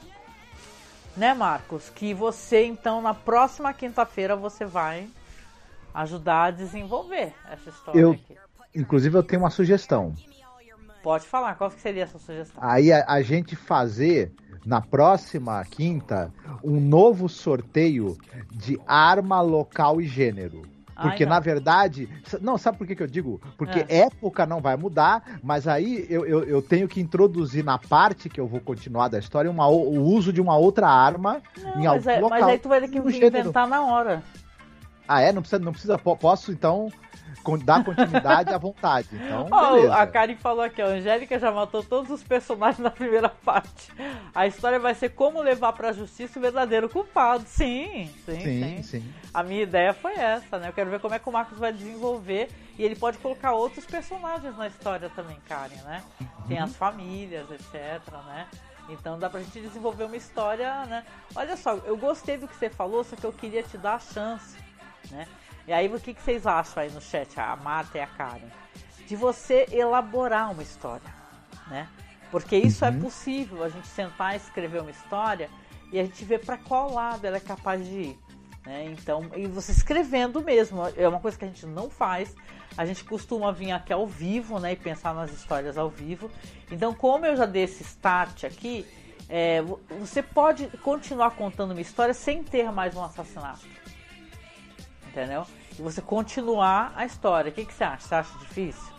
S1: né, Marcos? Que você, então, na próxima quinta-feira, você vai ajudar a desenvolver essa história
S2: eu,
S1: aqui.
S2: Inclusive, eu tenho uma sugestão.
S1: Pode falar, qual que seria essa sugestão?
S2: Aí a, a gente fazer, na próxima quinta, um novo sorteio de arma, local e gênero. Porque, Ai, na verdade... Não, sabe por que, que eu digo? Porque é. época não vai mudar, mas aí eu, eu, eu tenho que introduzir na parte que eu vou continuar da história uma, o uso de uma outra arma
S1: não,
S2: em algum
S1: é,
S2: local.
S1: Mas aí tu vai ter que inventar gênero. Na hora.
S2: Ah, é? Não precisa, não precisa. Posso, então, dar continuidade à vontade. Então, beleza.
S1: Oh, a Karen falou aqui, a Angélica já matou todos os personagens na primeira parte. A história vai ser como levar pra justiça o verdadeiro culpado. Sim, sim, sim, sim. sim. A minha ideia foi essa, né? Eu quero ver como é que o Marcos vai desenvolver. E ele pode colocar outros personagens na história também, Karen, né? Uhum. Tem as famílias, etcétera, né? Então dá pra gente desenvolver uma história, né? Olha só, eu gostei do que você falou, só que eu queria te dar a chance, né? E aí, o que, que vocês acham aí no chat, a Marta e a Karen? De você elaborar uma história, né? Porque isso uhum. é possível, a gente sentar e escrever uma história e a gente ver para qual lado ela é capaz de ir, né? Então, e você escrevendo mesmo, é uma coisa que a gente não faz, a gente costuma vir aqui ao vivo, né? E pensar nas histórias ao vivo. Então, como eu já dei esse start aqui, é, você pode continuar contando uma história sem ter mais um assassinato. Entendeu? E você continuar a história. O que, que você acha? Você acha difícil?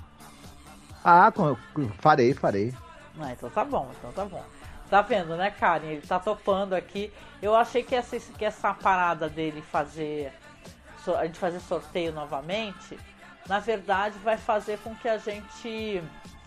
S2: Ah, farei, farei.
S1: Ah, então tá bom, então tá bom. Tá vendo, né, Karen? Ele tá topando aqui. Eu achei que essa, que essa parada dele fazer... A gente fazer sorteio novamente, na verdade, vai fazer com que a gente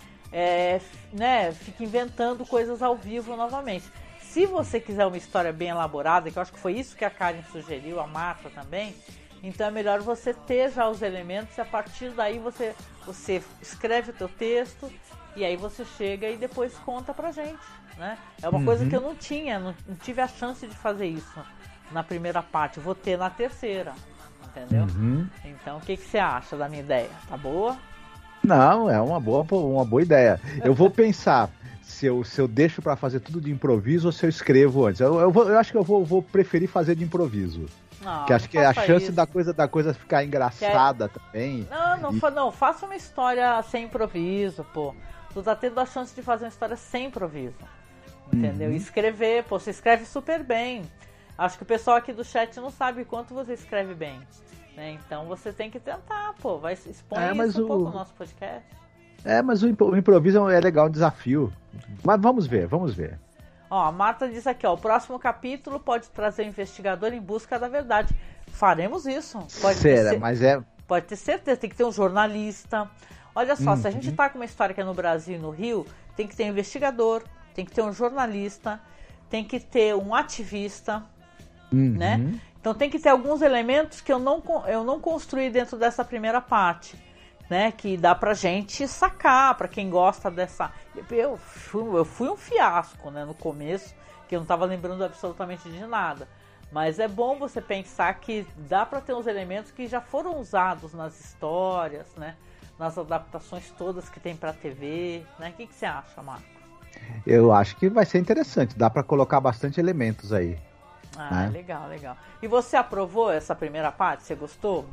S1: é, né, fique inventando coisas ao vivo novamente. Se você quiser uma história bem elaborada, que eu acho que foi isso que a Karen sugeriu, a Marta também... Então é melhor você ter já os elementos e a partir daí você, você escreve o teu texto e aí você chega e depois conta pra gente, né? É uma uhum. coisa que eu não tinha, não, não tive a chance de fazer isso na primeira parte, vou ter na terceira, entendeu? Uhum. Então o que, que você acha da minha ideia? Tá boa?
S2: Não, é uma boa, uma boa ideia. Eu vou pensar se eu, se eu deixo pra fazer tudo de improviso ou se eu escrevo antes. Eu, eu, vou, eu acho que eu vou, vou preferir fazer de improviso. Não, que acho que é a chance da coisa, da coisa ficar engraçada Quer... também.
S1: Não, não, e... fa, não, faça uma história sem improviso, pô. Tu tá tendo a chance de fazer uma história sem improviso. Entendeu? Uhum. E escrever, pô, você escreve super bem. Acho que o pessoal aqui do chat não sabe quanto você escreve bem. Né? Então você tem que tentar, pô. Vai expor é, isso um o... pouco no nosso podcast.
S2: É, mas o improviso é legal, um desafio. Mas vamos ver, vamos ver.
S1: Ó, a Marta diz aqui, ó, o próximo capítulo pode trazer o investigador em busca da verdade. Faremos isso. Pode
S2: Será,
S1: ter,
S2: mas é...
S1: Pode ter certeza, tem que ter um jornalista. Olha só, uhum. se a gente tá com uma história que é no Brasil e no Rio, tem que ter um investigador, tem que ter um jornalista, tem que ter um ativista, uhum. né? Então tem que ter alguns elementos que eu não, eu não construí dentro dessa primeira parte. Né, que dá pra gente sacar, pra quem gosta dessa... Eu fui, eu fui um fiasco, né, no começo, que eu não tava lembrando absolutamente de nada. Mas é bom você pensar que dá pra ter uns elementos que já foram usados nas histórias, né, nas adaptações todas que tem pra T V, né? O que, que você acha, Marco?
S2: eu acho que vai ser interessante. Dá para colocar bastante elementos aí.
S1: Ah,
S2: né?
S1: legal, legal. E você aprovou essa primeira parte? Você gostou?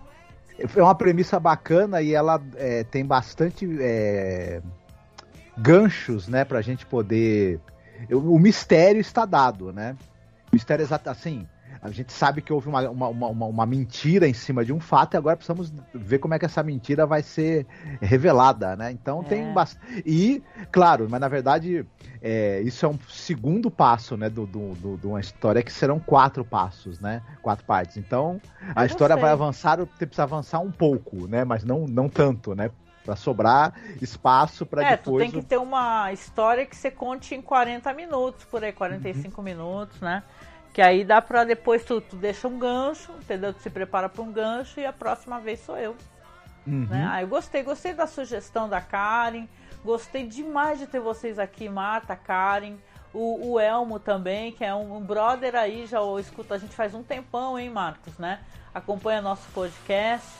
S2: É uma premissa bacana e ela é, tem bastante é, ganchos, né, pra gente poder... O mistério está dado, né? O mistério exato, assim... A gente sabe que houve uma, uma, uma, uma mentira em cima de um fato e agora precisamos ver como é que essa mentira vai ser revelada, né? Então é. tem bastante... E, claro, mas na verdade é, isso é um segundo passo, né, do, do, do, de uma história que serão quatro passos, né? Quatro partes. Então a Eu história gostei. vai avançar, precisa avançar um pouco, né? Mas não, não tanto, né? Pra sobrar espaço para
S1: é,
S2: depois...
S1: É, tu tem que ter uma história que você conte em quarenta minutos, por aí, quarenta e cinco uhum. minutos, né? Que aí dá pra depois tu, tu deixa um gancho, entendeu? Tu se prepara pra um gancho e a próxima vez sou eu.
S2: Uhum.
S1: Né? Ah, eu gostei, gostei da sugestão da Karen, gostei demais de ter vocês aqui, Marta, Karen, o, o Elmo também, que é um, um brother aí, já escuta a gente faz um tempão, hein, Marcos, né? Acompanha nosso podcast.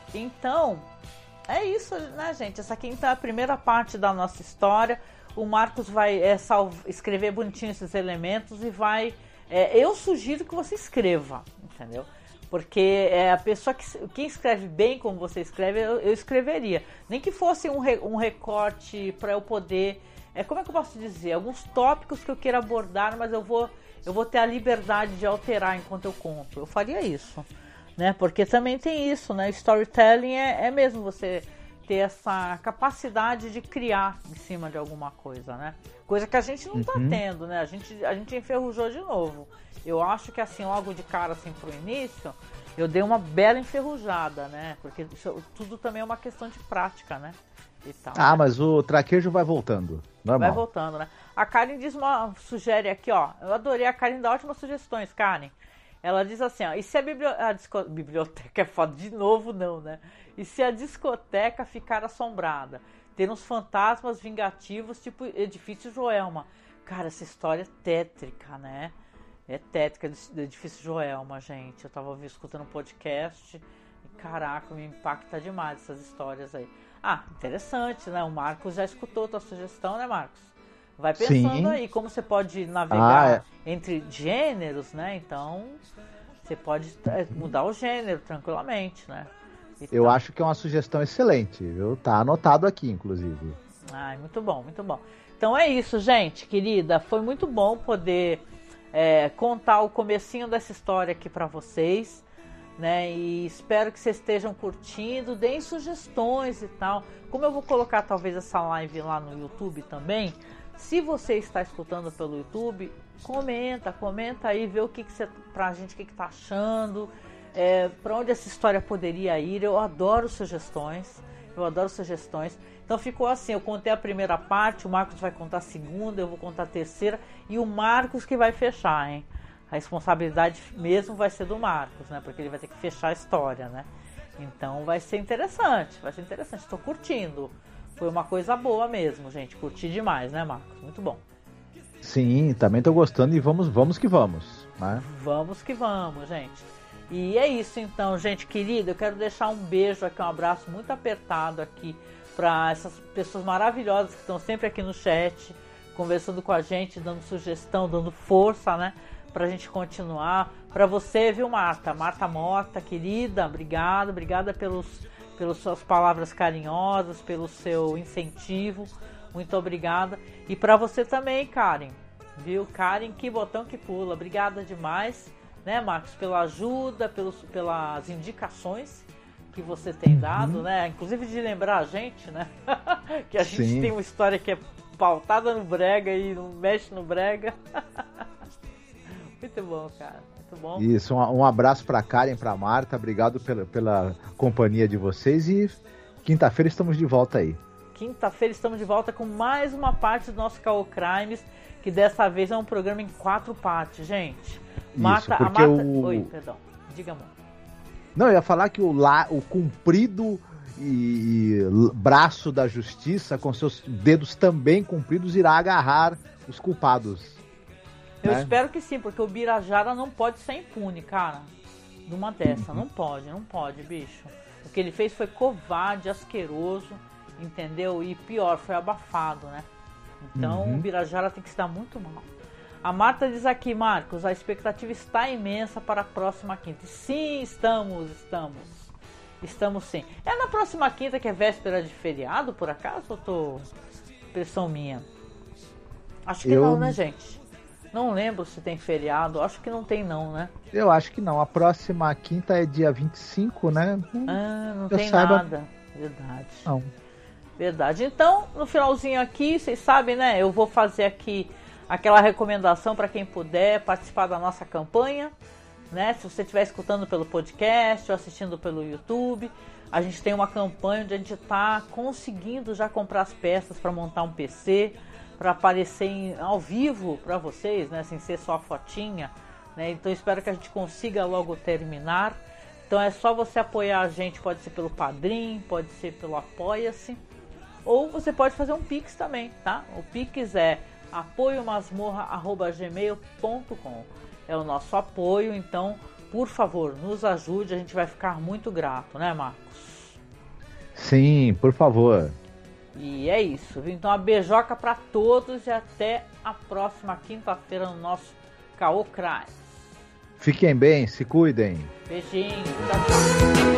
S1: Então, é isso, né, gente? Essa aqui então é a primeira parte da nossa história. O Marcos vai é, salvo, escrever bonitinho esses elementos e vai... É, eu sugiro que você escreva, entendeu? Porque é a pessoa que quem escreve bem como você escreve, eu, eu escreveria. Nem que fosse um, re, um recorte para eu poder... É, como é que eu posso dizer? Alguns tópicos que eu queira abordar, mas eu vou, eu vou ter a liberdade de alterar enquanto eu conto. Eu faria isso, né? Porque também tem isso, né? Storytelling é, é mesmo você ter essa capacidade de criar em cima de alguma coisa, né? Coisa que a gente não tá uhum. tendo, né? A gente, a gente enferrujou de novo. Eu acho que assim, logo de cara, assim, pro início, eu dei uma bela enferrujada, né? Porque isso, tudo também é uma questão de prática, né? E tal,
S2: ah,
S1: né?
S2: mas o traquejo vai voltando, normal.
S1: Vai voltando, né? A Karen diz uma, sugere aqui, ó. Eu adorei a Karen, dá ótimas sugestões, Karen. Ela diz assim, ó, e se a, bibli- a disco- biblioteca é foda de novo, não, né? E se a discoteca ficar assombrada? Ter uns fantasmas vingativos, tipo Edifício Joelma. Cara, essa história é tétrica, né? É tétrica do Edifício Joelma, gente. Eu tava escutando um podcast e, caraca, me impacta demais essas histórias aí. Ah, interessante, né? O Marcos já escutou a tua sugestão, né, Marcos? Vai pensando Sim. aí como você pode navegar ah, é. entre gêneros, né? Então, você pode mudar o gênero tranquilamente, né?
S2: Eu então, acho que é uma sugestão excelente, viu? Tá anotado aqui, inclusive.
S1: Ai, muito bom, muito bom. Então é isso, gente, querida. Foi muito bom poder é, contar o comecinho dessa história aqui pra vocês, né? E espero que vocês estejam curtindo, deem sugestões e tal. Como eu vou colocar talvez essa live lá no YouTube também, se você está escutando pelo YouTube, comenta, comenta aí, vê o que, que você, pra gente, o que, que tá achando. É, para onde essa história poderia ir. Eu adoro sugestões, eu adoro sugestões. Então ficou assim, eu contei a primeira parte, o Marcos vai contar a segunda, eu vou contar a terceira e o Marcos que vai fechar, hein? A responsabilidade mesmo vai ser do Marcos, né? Porque ele vai ter que fechar a história, né? Então vai ser interessante, vai ser interessante. Estou curtindo. Foi uma coisa boa mesmo, gente. Curti demais, né, Marcos? Muito bom.
S2: Sim, também estou gostando e vamos, vamos que vamos, né?
S1: Vamos que vamos, gente. E é isso então, gente querida, eu quero deixar um beijo aqui, um abraço muito apertado aqui para essas pessoas maravilhosas que estão sempre aqui no chat, conversando com a gente, dando sugestão, dando força, né, pra gente continuar. Para você, viu, Marta? Marta Mota, querida, obrigada, obrigada pelos, pelas suas palavras carinhosas, pelo seu incentivo, muito obrigada. E para você também, Karen, viu? Karen, que botão que pula, obrigada demais. Né, Marcos, pela ajuda, pelos, pelas indicações que você tem uhum. dado, né? Inclusive de lembrar a gente, né? que a gente Sim. tem uma história que é pautada no brega e não mexe no brega. Muito bom, cara. Muito bom.
S2: Isso, um, um abraço pra Karen, pra Marta. Obrigado pela, pela companhia de vocês e quinta-feira estamos de volta aí.
S1: Quinta-feira estamos de volta com mais uma parte do nosso Caô Crimes, que dessa vez é um programa em quatro partes, gente. Marta,
S2: Isso, porque
S1: a Marta...
S2: o...
S1: Oi, perdão. Diga, amor.
S2: Não, eu ia falar que o, la... o comprido e... e braço da justiça, com seus dedos também compridos, irá agarrar os culpados.
S1: Eu
S2: né?
S1: espero que sim, porque o Birajara não pode ser impune, cara. Numa dessa, uhum. não pode, não pode, bicho. O que ele fez foi covarde, asqueroso, entendeu? E pior, foi abafado, né? Então uhum. o Birajara tem que se dar muito mal. A Marta diz aqui, Marcos, a expectativa está imensa para a próxima quinta. Sim, estamos, estamos. Estamos sim. É na próxima quinta que é véspera de feriado, por acaso? Ou tô... impressão minha? Acho que Eu... não, né, gente? Não lembro se tem feriado. Acho que não tem não, né?
S2: Eu acho que não. A próxima quinta é dia vinte e cinco, né?
S1: Ah, não tem saiba... nada. Verdade.
S2: Não.
S1: Verdade. Então, no finalzinho aqui, vocês sabem, né? Eu vou fazer aqui aquela recomendação para quem puder participar da nossa campanha, né? Se você estiver escutando pelo podcast ou assistindo pelo YouTube, a gente tem uma campanha onde a gente está conseguindo já comprar as peças para montar um P C, para aparecer em, ao vivo para vocês, né? Sem ser só a fotinha, né? Então espero que a gente consiga logo terminar. Então é só você apoiar a gente, pode ser pelo Padrim, pode ser pelo Apoia-se, ou você pode fazer um Pix também, tá? O Pix é apoio masmorra arroba gmail ponto com. É o nosso apoio, então, por favor, nos ajude, a gente vai ficar muito grato, né, Marcos?
S2: Sim, por favor.
S1: E é isso, viu? Então, a beijoca para todos e até a próxima quinta-feira no nosso Caô Crimes.
S2: Fiquem bem, se cuidem.
S1: Beijinho, tchau, tchau.